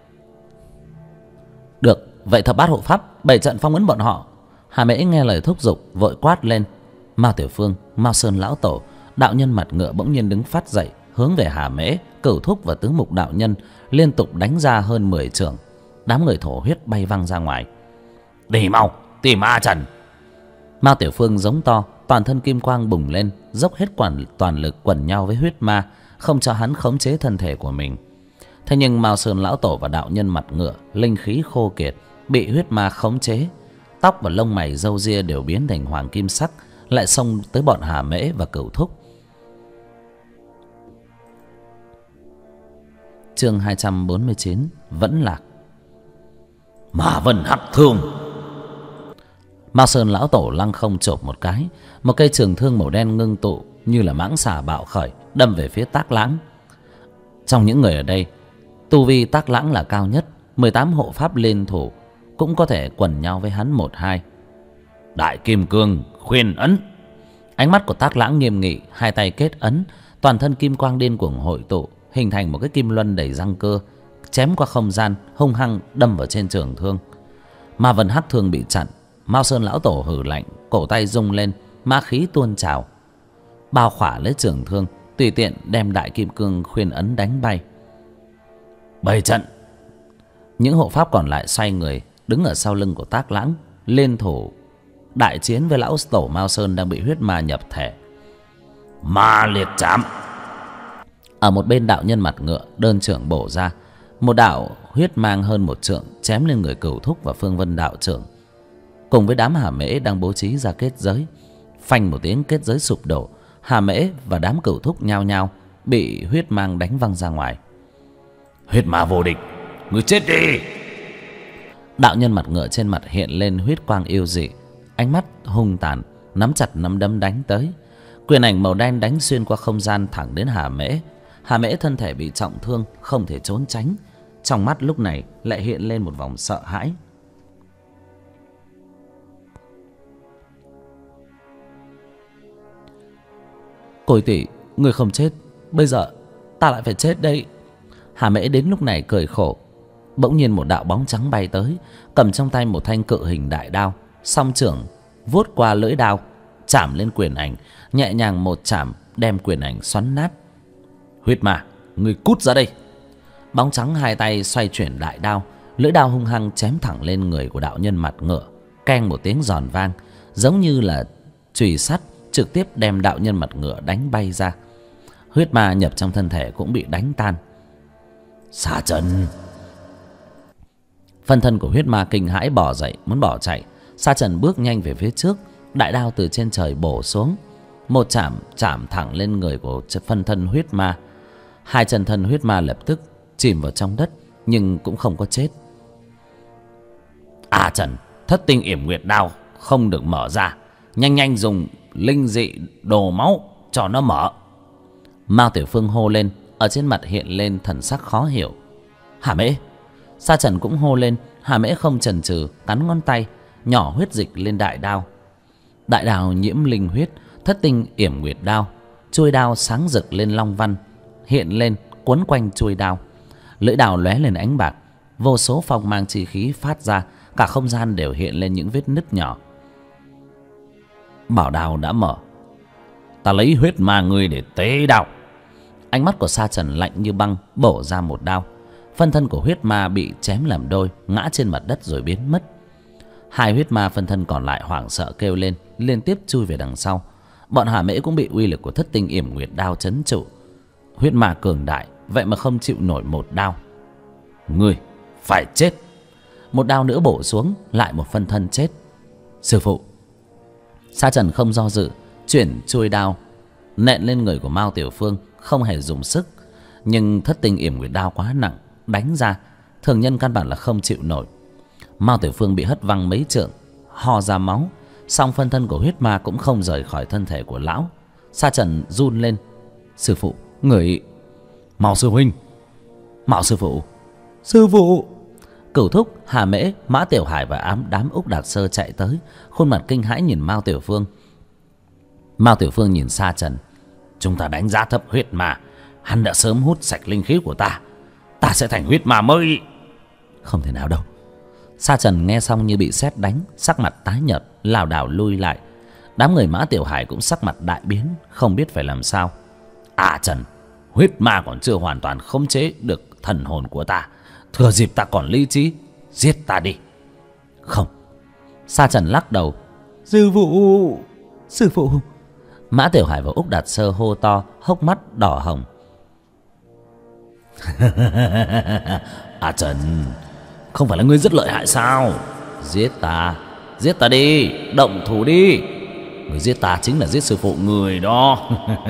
Được, vậy thập bát hộ pháp bày trận phong ấn bọn họ. Hà Mễ nghe lời thúc giục, vội quát lên. Mao Tiểu Phương, Mao Sơn lão tổ, đạo nhân mặt ngựa bỗng nhiên đứng phát dậy, hướng về Hà Mễ, Cửu Thúc và Tứ Mục đạo nhân liên tục đánh ra hơn 10 chưởng. Đám người thổ huyết bay văng ra ngoài. Đi mau, tìm A Trần. Mao Tiểu Phương giống to, toàn thân kim quang bùng lên, dốc hết toàn lực quần nhau với huyết ma, không cho hắn khống chế thân thể của mình. Thế nhưng Mao Sơn lão tổ và đạo nhân mặt ngựa linh khí khô kiệt, bị huyết ma khống chế, tóc và lông mày râu ria đều biến thành hoàng kim sắc, lại xông tới bọn Hà Mễ và Cửu Thúc. Chương 249 vẫn lạc. Mà Vân Hắc Thương. Mao Sơn lão tổ lăng không chộp một cái, một cây trường thương màu đen ngưng tụ như là mãng xà bạo khởi, đâm về phía Tác Lãng. Trong những người ở đây, tu vi Tác Lãng là cao nhất. 18 hộ pháp liên thủ cũng có thể quần nhau với hắn một hai. Đại kim cương khuyên ấn. Ánh mắt của Tác Lãng nghiêm nghị, hai tay kết ấn, toàn thân kim quang điên cuồng hội tụ, hình thành một cái kim luân đầy răng cưa, chém qua không gian, hung hăng đâm vào trên trường thương. Ma vân hắc thương bị chặn. Mao Sơn lão tổ hừ lạnh, cổ tay rung lên, ma khí tuôn trào, bao khỏa lấy trường thương, tùy tiện đem đại kim cương khuyên ấn đánh bay. Bày trận. Những hộ pháp còn lại xoay người đứng ở sau lưng của Tác Lãng, liên thủ đại chiến với lão tổ Mao Sơn đang bị huyết ma nhập thể. Ma liệt chạm. Ở một bên, đạo nhân mặt ngựa đơn trưởng bổ ra, một đạo huyết mang hơn một trượng chém lên người Cửu Thúc và Phương Vân đạo trưởng, cùng với đám Hà Mễ đang bố trí ra kết giới. Phanh một tiếng, kết giới sụp đổ, Hà Mễ và đám Cửu Thúc nhao nhao bị huyết mang đánh văng ra ngoài. Huyết ma vô địch, người chết đi. Đạo nhân mặt ngựa trên mặt hiện lên huyết quang yêu dị, ánh mắt hung tàn, nắm chặt nắm đấm đánh tới. Quyền ảnh màu đen đánh xuyên qua không gian thẳng đến Hà Mễ. Hà Mễ thân thể bị trọng thương, không thể trốn tránh, trong mắt lúc này lại hiện lên một vòng sợ hãi. Côi tỷ, người không chết, bây giờ ta lại phải chết đây. Hà Mễ đến lúc này cười khổ. Bỗng nhiên một đạo bóng trắng bay tới, cầm trong tay một thanh cự hình đại đao, song trưởng vuốt qua lưỡi đao, chạm lên quyền ảnh, nhẹ nhàng một chạm đem quyền ảnh xoắn nát. Huyết ma, người cút ra đây. Bóng trắng hai tay xoay chuyển đại đao, lưỡi đao hung hăng chém thẳng lên người của đạo nhân mặt ngựa. Keng một tiếng giòn vang, giống như là chùy sắt, trực tiếp đem đạo nhân mặt ngựa đánh bay ra. Huyết ma nhập trong thân thể cũng bị đánh tan. Sa Trần. Phân thân của huyết ma kinh hãi bỏ dậy muốn bỏ chạy. Sa Trần bước nhanh về phía trước, đại đao từ trên trời bổ xuống, một chạm chạm thẳng lên người của phân thân huyết ma. Hai chân thân huyết ma lập tức chìm vào trong đất, nhưng cũng không có chết. À Trần, thất tinh yểm nguyệt đao không được mở ra, nhanh nhanh dùng linh dị đồ máu cho nó mở. Mao Tiểu Phương hô lên, ở trên mặt hiện lên thần sắc khó hiểu. Hà Mễ. Sa Trần cũng hô lên. Hà Mễ không chần chừ, cắn ngón tay, nhỏ huyết dịch lên đại đao. Đại đao nhiễm linh huyết, thất tinh yểm nguyệt đao, chuôi đao sáng rực lên long văn hiện lên quấn quanh chuôi đao. Lưỡi đao lóe lên ánh bạc, vô số phong mang chi khí phát ra, cả không gian đều hiện lên những vết nứt nhỏ. Bảo đao đã mở, ta lấy huyết ma ngươi để tế đao. Ánh mắt của Sa Trần lạnh như băng, bổ ra một đao. Phân thân của huyết ma bị chém làm đôi, ngã trên mặt đất rồi biến mất. Hai huyết ma phân thân còn lại hoảng sợ kêu lên, liên tiếp chui về đằng sau. Bọn Hà Mễ cũng bị uy lực của thất tinh yểm nguyệt đao trấn trụ. Huyết ma cường đại, vậy mà không chịu nổi một đao. Ngươi phải chết. Một đao nữa bổ xuống, lại một phân thân chết. Sư phụ. Sa Trần không do dự, chuyển chuôi đao nện lên người của Mao Tiểu Phương, không hề dùng sức. Nhưng thất tinh yểm nguyệt đao quá nặng, đánh ra thường nhân căn bản là không chịu nổi. Mao Tiểu Phương bị hất văng mấy trượng, ho ra máu. Song phân thân của huyết ma cũng không rời khỏi thân thể của lão. Sa Trần run lên. Sư phụ, người... Mao sư huynh. Mao sư phụ. Sư phụ. Cửu Thúc, Hà Mễ, Mã Tiểu Hải và đám Úc Đạt Sơ chạy tới, khuôn mặt kinh hãi nhìn Mao Tiểu Phương. Mao Tiểu Phương nhìn Sa Trần. Chúng ta đánh giá thấp huyết ma, hắn đã sớm hút sạch linh khí của ta, ta sẽ thành huyết ma mới. Không thể nào đâu. Sa Trần nghe xong như bị sét đánh, sắc mặt tái nhợt, lảo đảo lui lại. Đám người Mã Tiểu Hải cũng sắc mặt đại biến, không biết phải làm sao. À Trần, huyết ma còn chưa hoàn toàn khống chế được thần hồn của ta, thừa dịp ta còn lý trí, giết ta đi. Không. Sa Trần lắc đầu. Sư phụ. Sư phụ. Mã Tiểu Hải và Úc Đạt Sơ hô to, hốc mắt đỏ hồng. À Trần, không phải là ngươi rất lợi hại sao? Giết ta đi, động thủ đi. Người giết ta chính là giết sư phụ người đó.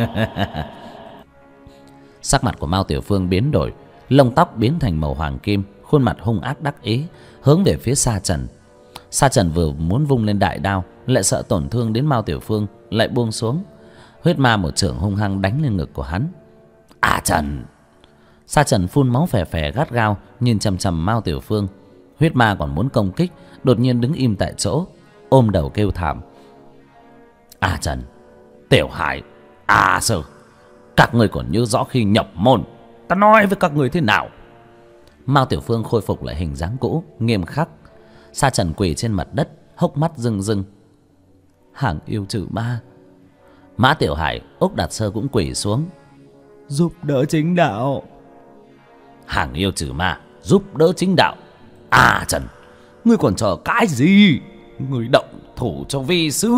Sắc mặt của Mao Tiểu Phương biến đổi, lông tóc biến thành màu hoàng kim, khuôn mặt hung ác đắc ý, hướng về phía Sa Trần. Sa Trần vừa muốn vung lên đại đao, lại sợ tổn thương đến Mao Tiểu Phương, lại buông xuống. Huyết ma một chưởng hung hăng đánh lên ngực của hắn. À Trần. Sa Trần phun máu phè phè gắt gao, nhìn chằm chằm Mao Tiểu Phương. Huyết ma còn muốn công kích, đột nhiên đứng im tại chỗ, ôm đầu kêu thảm. A Trần, Tiểu Hải, A Sư, các người còn nhớ rõ khi nhập môn ta nói với các người thế nào? Mao Tiểu Phương khôi phục lại hình dáng cũ, nghiêm khắc. Sa Trần quỳ trên mặt đất, hốc mắt rưng rưng. Hàng yêu trừ ma. Mã Tiểu Hải, Úc Đạt Sơ cũng quỳ xuống. Giúp đỡ chính đạo. Hàng yêu trừ ma, giúp đỡ chính đạo. À Trần, ngươi còn chờ cái gì? Ngươi động thủ cho vi sư.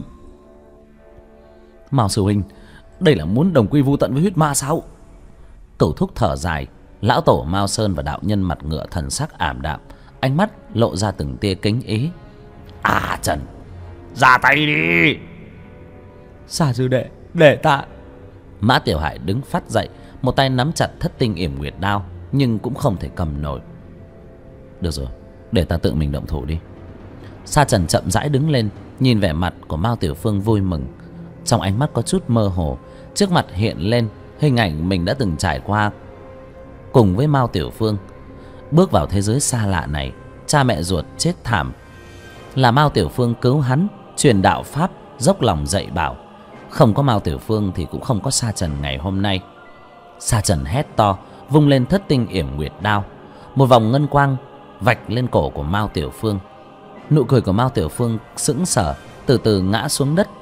Mao sư huynh, đây là muốn đồng quy vu tận với huyết ma sao? Cẩu Thúc thở dài. Lão tổ Mao Sơn và đạo nhân mặt ngựa thần sắc ảm đạm, ánh mắt lộ ra từng tia kính ý. À Trần, ra tay đi. Sa sư đệ, để tạ. Mã Tiểu Hải đứng phát dậy, một tay nắm chặt Thất Tinh Yểm Nguyệt đao, nhưng cũng không thể cầm nổi. Được rồi, để ta tự mình động thủ đi. Sa Trần chậm rãi đứng lên, nhìn vẻ mặt của Mao Tiểu Phương vui mừng. Trong ánh mắt có chút mơ hồ, trước mặt hiện lên hình ảnh mình đã từng trải qua cùng với Mao Tiểu Phương. Bước vào thế giới xa lạ này, cha mẹ ruột chết thảm, là Mao Tiểu Phương cứu hắn, truyền đạo pháp, dốc lòng dạy bảo. Không có Mao Tiểu Phương thì cũng không có Sa Trần ngày hôm nay. Sa Trần hét to, vung lên Thất Tinh Yểm Nguyệt đao. Một vòng ngân quang vạch lên cổ của Mao Tiểu Phương. Nụ cười của Mao Tiểu Phương sững sờ, từ từ ngã xuống đất.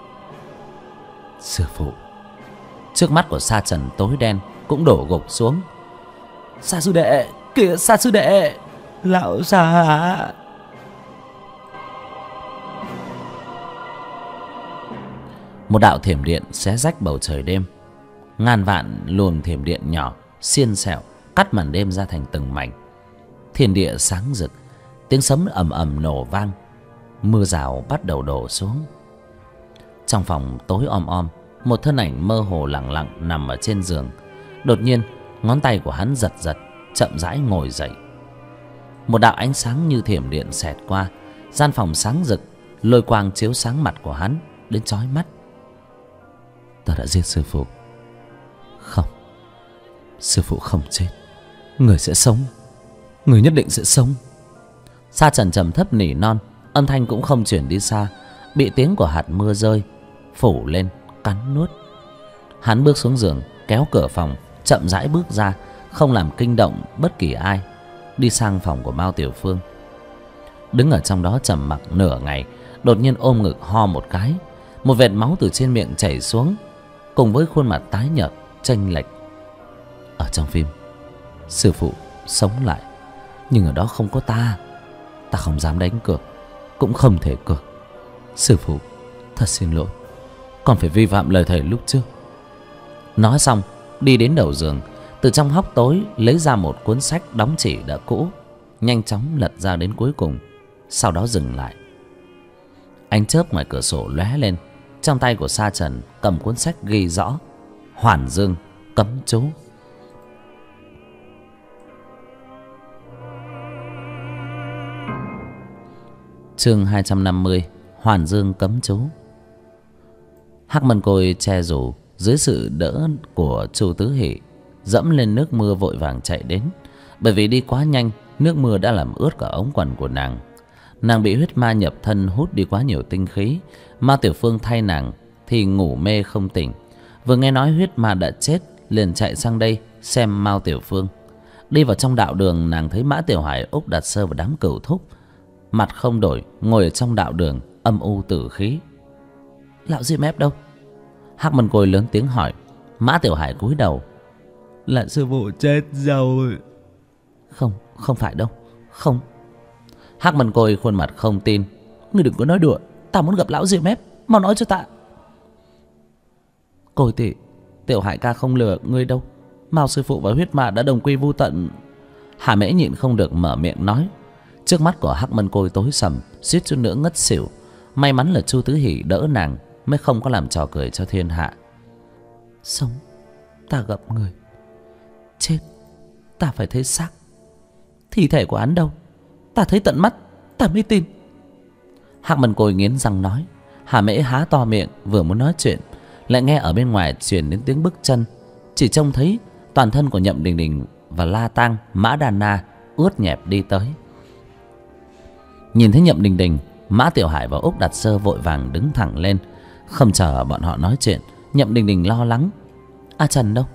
Sư phụ. Trước mắt của Sa Trần tối đen, cũng đổ gục xuống. Sa sư đệ, kìa Sa sư đệ. Lão Sa. Một đạo thiểm điện xé rách bầu trời đêm. Ngàn vạn luồng thiểm điện nhỏ xiên xẹo cắt màn đêm ra thành từng mảnh. Thiên địa sáng rực, tiếng sấm ầm ầm nổ vang. Mưa rào bắt đầu đổ xuống. Trong phòng tối om om, một thân ảnh mơ hồ lẳng lặng nằm ở trên giường. Đột nhiên ngón tay của hắn giật giật, chậm rãi ngồi dậy. Một đạo ánh sáng như thiểm điện xẹt qua. Gian phòng sáng rực, lôi quang chiếu sáng mặt của hắn đến chói mắt. Ta đã giết sư phụ. Không, sư phụ không chết. Người sẽ sống. Người nhất định sẽ sống. Sa Trần trầm thấp nỉ non, âm thanh cũng không chuyển đi xa, bị tiếng của hạt mưa rơi phủ lên, cắn nuốt. Hắn bước xuống giường, kéo cửa phòng, chậm rãi bước ra, không làm kinh động bất kỳ ai, đi sang phòng của Mao Tiểu Phương. Đứng ở trong đó trầm mặc nửa ngày, đột nhiên ôm ngực ho một cái. Một vệt máu từ trên miệng chảy xuống, cùng với khuôn mặt tái nhợt chênh lệch. Ở trong phim, sư phụ sống lại, nhưng ở đó không có ta. Ta không dám đánh cược, cũng không thể cược. Sư phụ, thật xin lỗi, con phải vi phạm lời thầy lúc trước. Nói xong, đi đến đầu giường, từ trong hốc tối lấy ra một cuốn sách đóng chỉ đã cũ, nhanh chóng lật ra đến cuối cùng, sau đó dừng lại. Ánh chớp ngoài cửa sổ lóe lên. Trong tay của Sa Trần cầm cuốn sách ghi rõ Hoàn Dương Cấm Chú. Chương 250, Hoàn Dương Cấm Chú. Hắc Mân Côi che dù dưới sự đỡ của Chu Tứ Hỷ, dẫm lên nước mưa vội vàng chạy đến. Bởi vì đi quá nhanh, nước mưa đã làm ướt cả ống quần của nàng. Nàng bị huyết ma nhập thân hút đi quá nhiều tinh khí. Mao Tiểu Phương thay nàng thì ngủ mê không tỉnh. Vừa nghe nói huyết ma đã chết, liền chạy sang đây xem Mao Tiểu Phương. Đi vào trong đạo đường, nàng thấy Mã Tiểu Hải, Úc Đạt Sơ và đám Cửu Thúc mặt không đổi, ngồi ở trong đạo đường âm u tử khí. Lão Diêm Ép đâu? Hắc Mân Côi lớn tiếng hỏi. Mã Tiểu Hải cúi đầu. Là sư phụ chết rồi. Không, không phải đâu. Không. Hắc Mân Côi khuôn mặt không tin. Ngươi đừng có nói đùa, ta muốn gặp lão Diêm Ép, mau nói cho ta. Côi tỷ, Tiểu Hải ca không lừa ngươi đâu. Mao sư phụ và huyết ma đã đồng quy vu tận. Hà Mễ nhịn không được mở miệng nói. Trước mắt của Hắc Mân Côi tối sầm, suýt chút nữa ngất xỉu. May mắn là Chu Tứ Hỷ đỡ nàng, mới không có làm trò cười cho thiên hạ. Sống, ta gặp người. Chết, ta phải thấy xác. Thi thể của hắn đâu? Ta thấy tận mắt, ta mới tin. Hắc Mân Côi nghiến răng nói. Hà Mễ há to miệng vừa muốn nói chuyện, lại nghe ở bên ngoài truyền đến tiếng bước chân. Chỉ trông thấy toàn thân của Nhậm Đình Đình và La Tang, Mã Đà Na ướt nhẹp đi tới. Nhìn thấy Nhậm Đình Đình, Mã Tiểu Hải và Úc Đạt Sơ vội vàng đứng thẳng lên. Không chờ bọn họ nói chuyện, Nhậm Đình Đình lo lắng: A Trần đâu?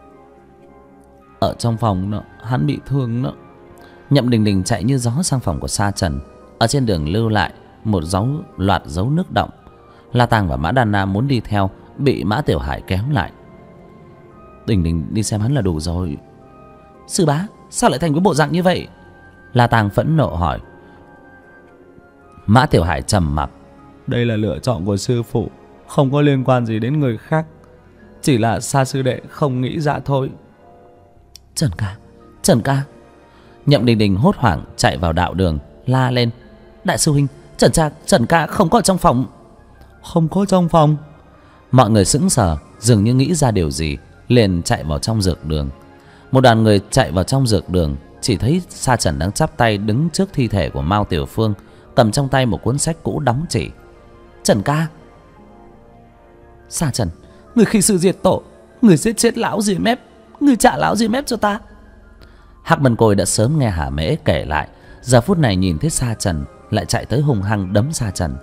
Ở trong phòng đó, hắn bị thương đó. Nhậm Đình Đình chạy như gió sang phòng của Sa Trần. Ở trên đường lưu lại một loạt dấu nước động. La Tàng và Mã Đan Nam muốn đi theo, bị Mã Tiểu Hải kéo lại. Đình Đình đi xem hắn là đủ rồi. Sư bá, sao lại thành cái bộ dạng như vậy? La Tàng phẫn nộ hỏi. Mã Tiểu Hải trầm mặc. Đây là lựa chọn của sư phụ, không có liên quan gì đến người khác. Chỉ là Sa sư đệ không nghĩ ra thôi. Trần ca, Trần ca. Nhậm Đình Đình hốt hoảng chạy vào đạo đường, la lên: Đại sư huynh, Trần ca không có trong phòng. Không có trong phòng? Mọi người sững sờ, dường như nghĩ ra điều gì, liền chạy vào trong dược đường. Một đoàn người chạy vào trong dược đường, chỉ thấy Sa Trần đang chắp tay đứng trước thi thể của Mao Tiểu Phương, cầm trong tay một cuốn sách cũ đóng chỉ. Trần ca. Sa Trần, người khi sư diệt tổ, người giết chết lão Dì Mép, người trả lão Dì Mép cho ta. Hắc Mân Côi đã sớm nghe Hà Mễ kể lại, giờ phút này nhìn thấy Sa Trần lại chạy tới hung hăng đấm Sa Trần.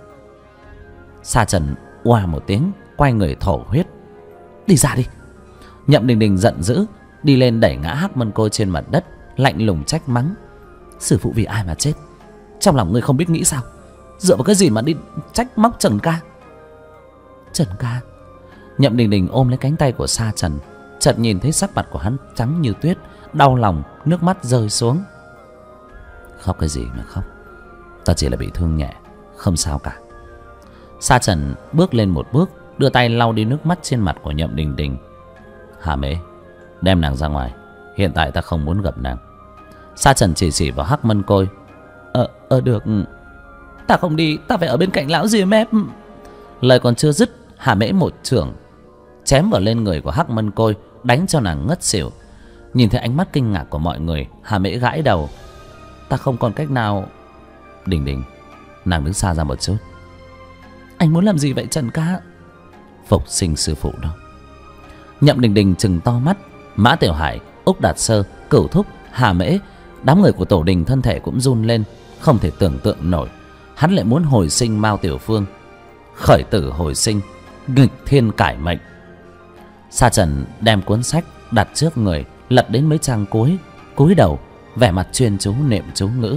Sa Trần oa một tiếng, quay người thổ huyết. Đi ra đi. Nhậm Đình Đình giận dữ, đi lên đẩy ngã Hắc Mân Côi trên mặt đất, lạnh lùng trách mắng: Sư phụ vì ai mà chết? Trong lòng ngươi không biết nghĩ sao? Dựa vào cái gì mà đi trách móc Trần ca? Trần ca. Nhậm Đình Đình ôm lấy cánh tay của Sa Trần, chợt nhìn thấy sắc mặt của hắn trắng như tuyết, đau lòng, nước mắt rơi xuống. Khóc cái gì mà khóc? Ta chỉ là bị thương nhẹ, không sao cả. Sa Trần bước lên một bước, đưa tay lau đi nước mắt trên mặt của Nhậm Đình Đình. Hà Mễ, đem nàng ra ngoài, hiện tại ta không muốn gặp nàng. Sa Trần chỉ vào Hắc Mân Côi. Được. Ta không đi, ta phải ở bên cạnh lão Dì Mép. Lời còn chưa dứt, Hà Mễ một chưởng chém vào lên người của Hắc Mân Côi, đánh cho nàng ngất xỉu. Nhìn thấy ánh mắt kinh ngạc của mọi người, Hà Mễ gãi đầu. Ta không còn cách nào. Đình Đình, nàng đứng xa ra một chút. Anh muốn làm gì vậy Trần ca? Phục sinh sư phụ đó. Nhậm Đình Đình trừng to mắt. Mã Tiểu Hải, Úc Đạt Sơ, Cửu Thúc, Hà Mễ, đám người của tổ đình thân thể cũng run lên. Không thể tưởng tượng nổi, hắn lại muốn hồi sinh Mao Tiểu Phương, khởi tử hồi sinh, nghịch thiên cải mệnh. Sa Trần đem cuốn sách đặt trước người, lật đến mấy trang cuối, cúi đầu, vẻ mặt chuyên chú niệm chú ngữ.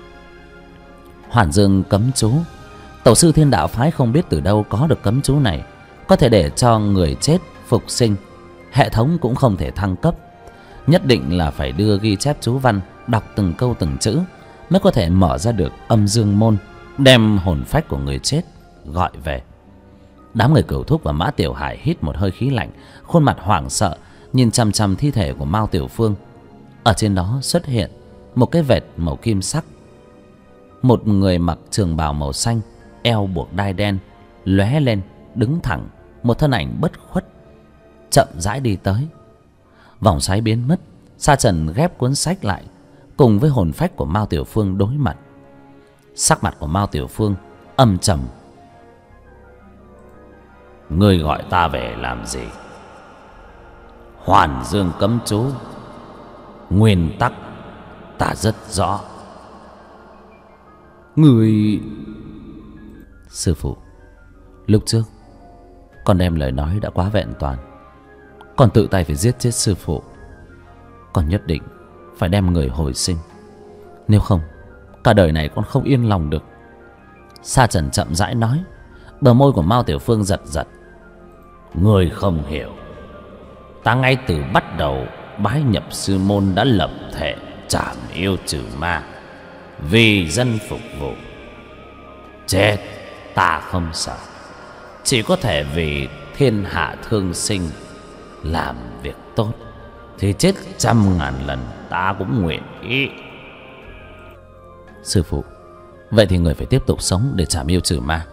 Hoàn Dương cấm chú. Tổ sư Thiên Đạo phái không biết từ đâu có được cấm chú này, có thể để cho người chết phục sinh. Hệ thống cũng không thể thăng cấp, nhất định là phải đưa ghi chép chú văn, đọc từng câu từng chữ mới có thể mở ra được âm dương môn, đem hồn phách của người chết gọi về. Đám người Cửu Thúc và Mã Tiểu Hải hít một hơi khí lạnh, khuôn mặt hoảng sợ nhìn chằm chằm thi thể của Mao Tiểu Phương. Ở trên đó xuất hiện một cái vệt màu kim sắc. Một người mặc trường bào màu xanh, eo buộc đai đen, lóe lên, đứng thẳng, một thân ảnh bất khuất chậm rãi đi tới. Vòng xoáy biến mất, Sa Trần ghép cuốn sách lại, cùng với hồn phách của Mao Tiểu Phương đối mặt. Sắc mặt của Mao Tiểu Phương âm trầm. Ngươi gọi ta về làm gì? Hoàn Dương cấm chú, nguyên tắc ta rất rõ. Người... Sư phụ, lúc trước con đem lời nói đã quá vẹn toàn. Con tự tay phải giết chết sư phụ. Con nhất định phải đem người hồi sinh, nếu không cả đời này con không yên lòng được. Sa Trần chậm rãi nói. Bờ môi của Mao Tiểu Phương giật giật. Ngươi không hiểu, ta ngay từ bắt đầu bái nhập sư môn đã lập thể trảm yêu trừ ma, vì dân phục vụ. Chết ta không sợ, chỉ có thể vì thiên hạ thương sinh, làm việc tốt thì chết 100.000 lần ta cũng nguyện ý. Sư phụ, vậy thì người phải tiếp tục sống để trảm yêu trừ ma.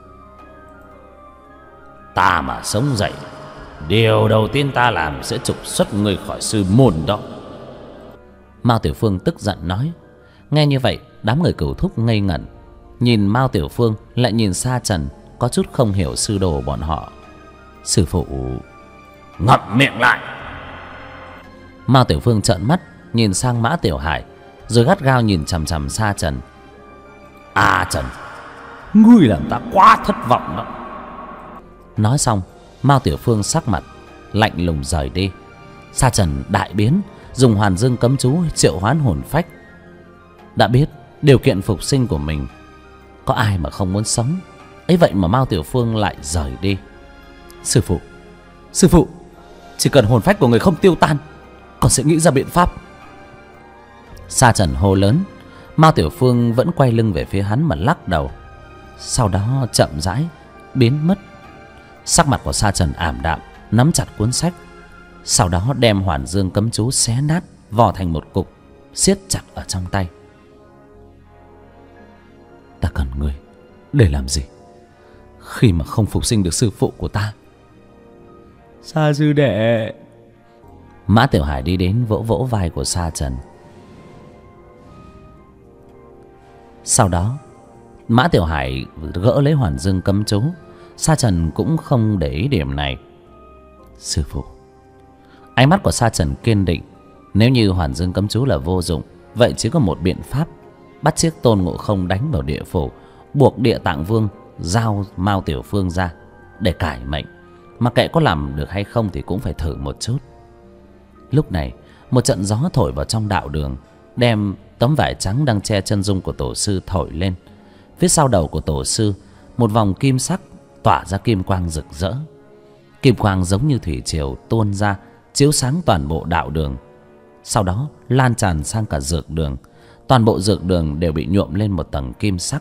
Ta mà sống dậy, điều đầu tiên ta làm sẽ trục xuất ngươi khỏi sư môn đó. Mao Tiểu Phương tức giận nói. Nghe như vậy, đám người Cửu Thúc ngây ngẩn, nhìn Mao Tiểu Phương lại nhìn Sa Trần, có chút không hiểu sư đồ bọn họ. Sư phụ... Ngậm miệng lại. Mao Tiểu Phương trợn mắt nhìn sang Mã Tiểu Hải, rồi gắt gao nhìn chằm chằm Sa Trần. À Trần, ngươi làm ta quá thất vọng đó. Nói xong, Mao Tiểu Phương sắc mặt lạnh lùng rời đi. Sa Trần đại biến, dùng Hoàn Dương cấm chú triệu hoán hồn phách. Đã biết điều kiện phục sinh của mình, có ai mà không muốn sống. ấy vậy mà Mao Tiểu Phương lại rời đi. Sư phụ, chỉ cần hồn phách của người không tiêu tan, con sẽ nghĩ ra biện pháp. Sa Trần hô lớn. Mao Tiểu Phương vẫn quay lưng về phía hắn mà lắc đầu, sau đó chậm rãi biến mất. Sắc mặt của Sa Trần ảm đạm, nắm chặt cuốn sách, sau đó đem Hoàn Dương cấm chú xé nát, vò thành một cục, siết chặt ở trong tay. Ta cần ngươi để làm gì khi mà không phục sinh được sư phụ của ta? Sa sư đệ. Mã Tiểu Hải đi đến vỗ vỗ vai của Sa Trần. Sau đó Mã Tiểu Hải gỡ lấy Hoàn Dương cấm chú. Sa Trần cũng không để ý điểm này. Sư phụ. Ánh mắt của Sa Trần kiên định. Nếu như Hoàn Dương cấm chú là vô dụng, vậy chỉ có một biện pháp: bắt chiếc Tôn Ngộ Không đánh vào địa phủ, buộc Địa Tạng Vương giao Mao Tiểu Phương ra để cải mệnh. Mà kệ có làm được hay không thì cũng phải thử một chút. Lúc này một trận gió thổi vào trong đạo đường, đem tấm vải trắng đang che chân dung của tổ sư thổi lên. Phía sau đầu của tổ sư, một vòng kim sắc tỏa ra kim quang rực rỡ. Kim quang giống như thủy triều tuôn ra, chiếu sáng toàn bộ đạo đường, sau đó lan tràn sang cả dược đường. Toàn bộ dược đường đều bị nhuộm lên một tầng kim sắc.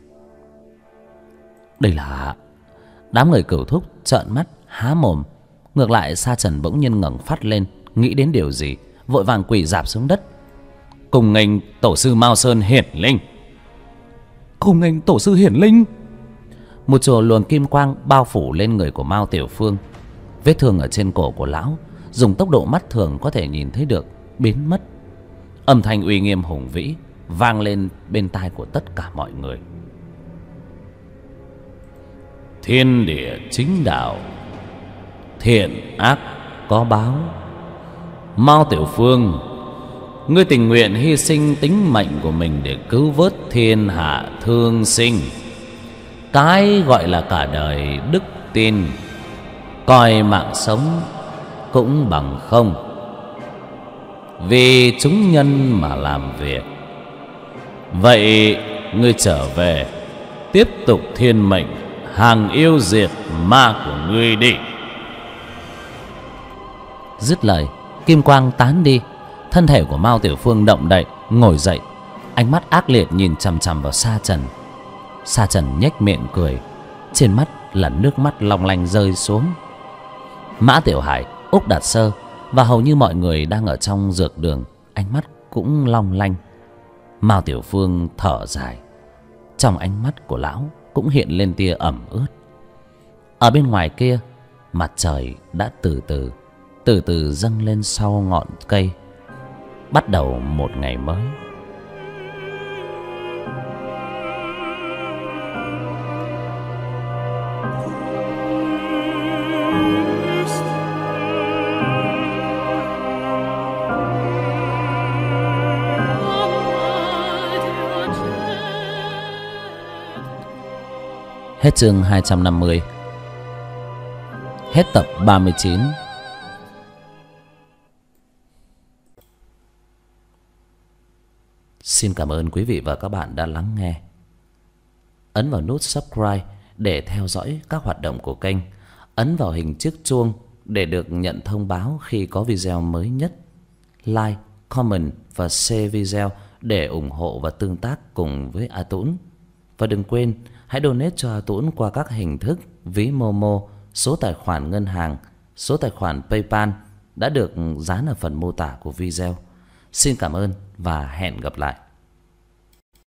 Đây là... Đám người Cửu Thúc trợn mắt há mồm. Ngược lại Sa Trần bỗng nhiên ngẩng phát lên, nghĩ đến điều gì, vội vàng quỳ rạp xuống đất. Cùng nghênh tổ sư Mao Sơn hiển linh. Cùng nghênh tổ sư hiển linh. Một chùa luồng kim quang bao phủ lên người của Mao Tiểu Phương. Vết thương ở trên cổ của lão dùng tốc độ mắt thường có thể nhìn thấy được biến mất. Âm thanh uy nghiêm hùng vĩ vang lên bên tai của tất cả mọi người. Thiên địa chính đạo, thiện ác có báo. Mao Tiểu Phương, ngươi tình nguyện hy sinh tính mệnh của mình để cứu vớt thiên hạ thương sinh. Cái gọi là cả đời đức tin, coi mạng sống cũng bằng không. Vì chúng nhân mà làm việc. Vậy ngươi trở về, tiếp tục thiên mệnh hàng yêu diệt ma của ngươi đi. Dứt lời, kim quang tán đi. Thân thể của Mao Tiểu Phương động đậy, ngồi dậy, ánh mắt ác liệt nhìn chằm chằm vào Sa Trần. Sa Trần nhếch miệng cười, trên mắt là nước mắt long lanh rơi xuống. Mã Tiểu Hải, Úc Đạt Sơ và hầu như mọi người đang ở trong dược đường, ánh mắt cũng long lanh. Mao Tiểu Phương thở dài, trong ánh mắt của lão cũng hiện lên tia ẩm ướt. Ở bên ngoài kia, mặt trời đã từ từ dâng lên sau ngọn cây, bắt đầu một ngày mới. Hết chương 250. Hết tập 39. Xin cảm ơn quý vị và các bạn đã lắng nghe. Ấn vào nút subscribe để theo dõi các hoạt động của kênh. Ấn vào hình chiếc chuông để được nhận thông báo khi có video mới nhất. Like, comment và share video để ủng hộ và tương tác cùng với A Tũng. Và đừng quên hãy donate cho A Tũng qua các hình thức ví Momo, số tài khoản ngân hàng, số tài khoản PayPal đã được dán ở phần mô tả của video. Xin cảm ơn và hẹn gặp lại.